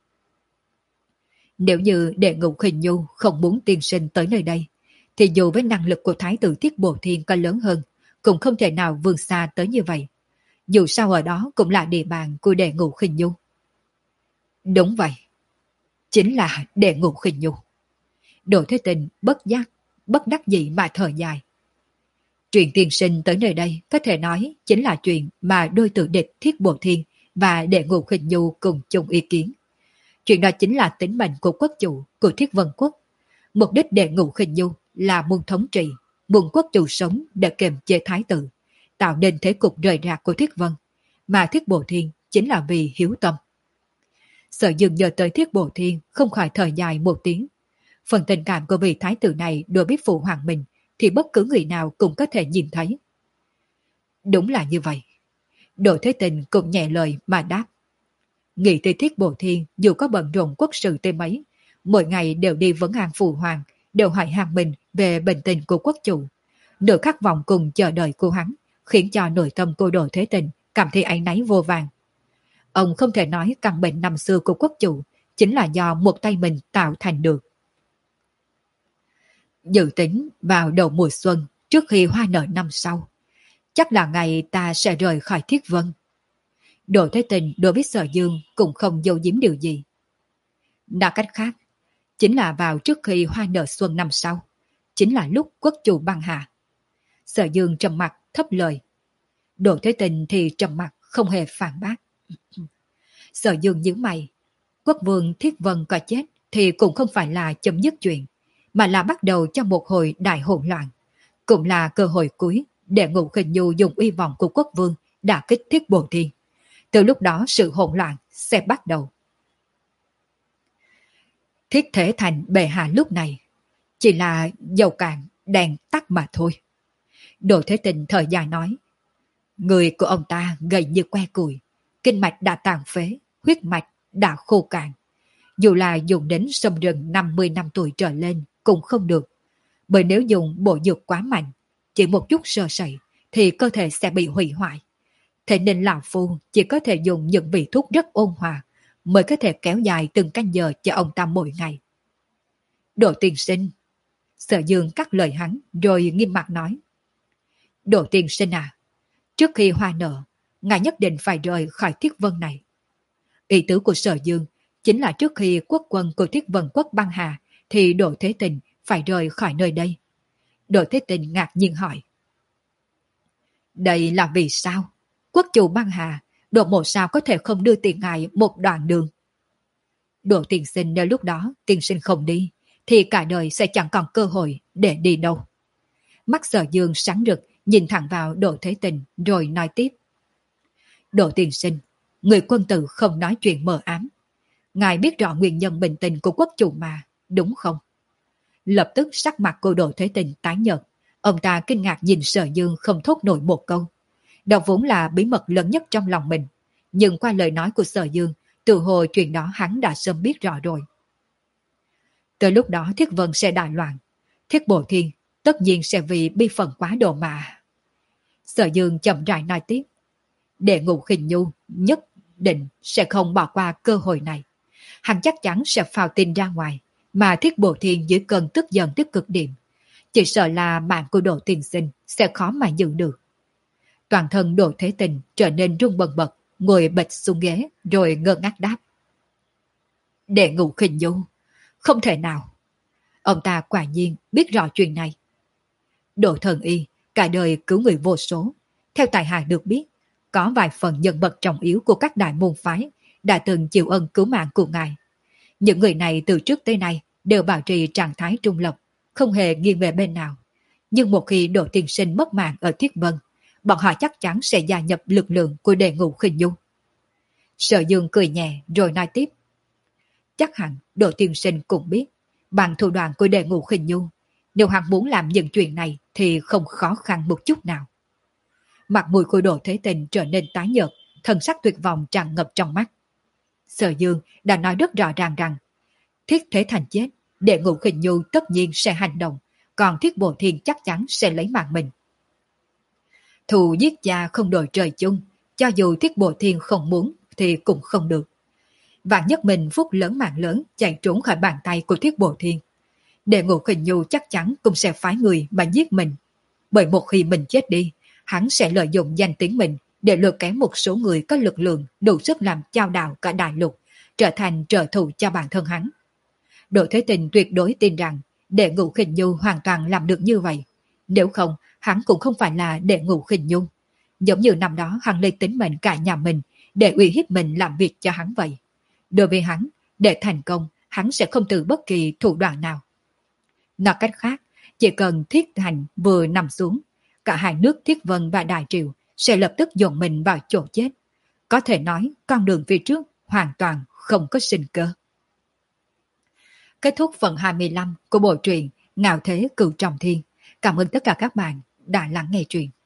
Nếu như Đệ Ngũ Khinh Nhu không muốn tiên sinh tới nơi đây, thì dù với năng lực của Thái tử Thiết Bổ Thiên có lớn hơn, cũng không thể nào vươn xa tới như vậy. Dù sao ở đó cũng là địa bàn của Đệ Ngũ Khinh Nhu. Đúng vậy. Chính là Đệ Ngũ Khinh Nhu. Đỗ Thế Tình bất giác, bất đắc dĩ mà thở dài. Chuyện tiên sinh tới nơi đây có thể nói chính là chuyện mà đôi tử địch Thiết Bổ Thiên và Đệ Ngũ Khinh Nhu cùng chung ý kiến. Chuyện đó chính là tính mệnh của quốc chủ của Thiết Vân Quốc. Mục đích Đệ Ngũ Khinh Nhu là muốn thống trị, muốn quốc chủ sống để kiềm chế thái tử, tạo nên thế cục rời rạc của Thiết Vân, mà Thiết Bổ Thiên chính là vì hiếu tâm. Sở Dương nhớ tới Thiết Bổ Thiên không khỏi thở dài một tiếng. Phần tình cảm của vị thái tử này đối với phụ hoàng mình thì bất cứ người nào cũng có thể nhìn thấy. Đúng là như vậy. Đỗ Thế Tình cũng nhẹ lời mà đáp. Nghĩ tới Thiết Bổ Thiên dù có bận rộn quốc sự tới mấy, mỗi ngày đều đi vấn an phụ hoàng, đều hỏi hàng mình về bệnh tình của quốc chủ. Nỗi khát vọng cùng chờ đợi của hắn khiến cho nội tâm cô Đỗ Thế Tình cảm thấy áy náy vô vàn. Ông không thể nói căn bệnh năm xưa của quốc chủ chính là do một tay mình tạo thành được. Dự tính vào đầu mùa xuân, trước khi hoa nở năm sau, chắc là ngày ta sẽ rời khỏi Thiết Vân. Đỗ Thế Tình đối với Sở Dương cũng không giấu giếm điều gì. Nói cách khác, chính là vào trước khi hoa nở xuân năm sau, chính là lúc quốc chủ băng hà. Sở Dương trầm mặt thấp lời. Đỗ Thế Tình thì trầm mặt không hề phản bác. Sở Dương nhíu mày. Quốc vương Thiết Vân có chết thì cũng không phải là chấm dứt chuyện, mà là bắt đầu cho một hồi đại hỗn loạn. Cũng là cơ hội cuối để Ngũ Khinh Nhu dùng uy vọng của quốc vương đả kích Thiết Bồ Thiên. Từ lúc đó sự hỗn loạn sẽ bắt đầu. Thiết Thế Thành bệ hạ lúc này chỉ là dầu cạn đèn tắt mà thôi. Đỗ Thế Tình thời dài nói. Người của ông ta gầy như que củi, kinh mạch đã tàn phế, huyết mạch đã khô cạn. Dù là dùng đến sâm rừng năm mươi năm tuổi trở lên cũng không được. Bởi nếu dùng bộ dược quá mạnh, chỉ một chút sơ sẩy thì cơ thể sẽ bị hủy hoại. Thế nên lão phu chỉ có thể dùng những vị thuốc rất ôn hòa mới có thể kéo dài từng canh giờ cho ông ta mỗi ngày. Đỗ tiên sinh. Sở Dương cắt lời hắn rồi nghiêm mặt nói. Đỗ tiên sinh à, trước khi hoa nở, ngài nhất định phải rời khỏi Thiết Vân này. Ý tứ của Sở Dương chính là trước khi quốc quân của Thiết Vân quốc băng hà thì Đỗ Thế Tình phải rời khỏi nơi đây. Đỗ Thế Tình ngạc nhiên hỏi. Đây là vì sao? Quốc chủ băng hà, Đỗ mộ sao có thể không đưa tiền ngài một đoạn đường? Đỗ tiên sinh nếu lúc đó tiên sinh không đi, thì cả đời sẽ chẳng còn cơ hội để đi đâu. Mắt Sở Dương sáng rực nhìn thẳng vào Đỗ Thế Tình rồi nói tiếp. Đỗ tiên sinh, người quân tử không nói chuyện mờ ám. Ngài biết rõ nguyên nhân bình tình của quốc chủ mà, đúng không? Lập tức sắc mặt của Đỗ Thế Tình tái nhợt. Ông ta kinh ngạc nhìn Sở Dương không thốt nổi một câu. Đó vốn là bí mật lớn nhất trong lòng mình. Nhưng qua lời nói của Sở Dương, từ hồi chuyện đó hắn đã sớm biết rõ rồi. Tới lúc đó Thiết Vân sẽ đại loạn. Thiết Bồ Thiên tất nhiên sẽ vì bi phần quá độ mà. Sở Dương chậm rãi nói tiếp. Để Ngũ Khinh Nhu nhất định sẽ không bỏ qua cơ hội này. Hắn chắc chắn sẽ phao tin ra ngoài, mà Thiết Bồ Thiên dưới cơn tức giận tới cực điểm. Chỉ sợ là mạng của Đỗ tiên sinh sẽ khó mà giữ được. Toàn thân Đỗ Thế Tình trở nên run bần bật, ngồi bệt xuống ghế rồi ngơ ngác đáp. Để Ngũ Khinh Nhu, không thể nào. Ông ta quả nhiên biết rõ chuyện này. Đỗ thần y, cả đời cứu người vô số. Theo tài hạ được biết, có vài phần nhân vật trọng yếu của các đại môn phái đã từng chịu ân cứu mạng của ngài. Những người này từ trước tới nay đều bảo trì trạng thái trung lập, không hề nghiêng về bên nào. Nhưng một khi Đỗ tiên sinh mất mạng ở Thiết Vân, bọn họ chắc chắn sẽ gia nhập lực lượng của Đệ Ngũ Khinh Nhu. Sở Dương cười nhẹ rồi nói tiếp. Chắc hẳn Đỗ tiên sinh cũng biết, bằng thủ đoạn của Đệ Ngũ Khinh Nhu, nếu hắn muốn làm những chuyện này thì không khó khăn một chút nào. Mặt mũi của Đỗ Thế Tình trở nên tái nhợt, thần sắc tuyệt vọng tràn ngập trong mắt. Sở Dương đã nói rất rõ ràng rằng Thiết Thế Thành chết, Đệ Ngũ Khinh Nhu tất nhiên sẽ hành động, còn Thiết Bồ Thiên chắc chắn sẽ lấy mạng mình. Thù giết cha không đổi trời chung, cho dù Thiết Bồ Thiên không muốn thì cũng không được. Vạn nhất mình phúc lớn mạng lớn chạy trốn khỏi bàn tay của Thiết Bồ Thiên, Đệ Ngũ Khinh Nhu chắc chắn cũng sẽ phái người mà giết mình. Bởi một khi mình chết đi, hắn sẽ lợi dụng danh tiếng mình để lôi kéo một số người có lực lượng đủ sức làm chao đảo cả đại lục, trở thành trợ thủ cho bản thân hắn. Đỗ Thế Tình tuyệt đối tin rằng Đệ Ngũ Khinh Nhu hoàn toàn làm được như vậy. Nếu không, hắn cũng không phải là Đệ Ngũ Khinh Nhu. Giống như năm đó hắn lấy tính mệnh cả nhà mình để uy hiếp mình làm việc cho hắn vậy. Đối với hắn, để thành công, hắn sẽ không từ bất kỳ thủ đoạn nào. Nói cách khác, chỉ cần Thiết Thành vừa nằm xuống, cả hai nước Thiết Vân và Đại Triều sẽ lập tức dồn mình vào chỗ chết. Có thể nói con đường phía trước hoàn toàn không có sinh cơ. Kết thúc phần hai mươi lăm của bộ truyện Ngạo Thế Cửu Trọng Thiên. Cảm ơn tất cả các bạn đã lắng nghe truyện.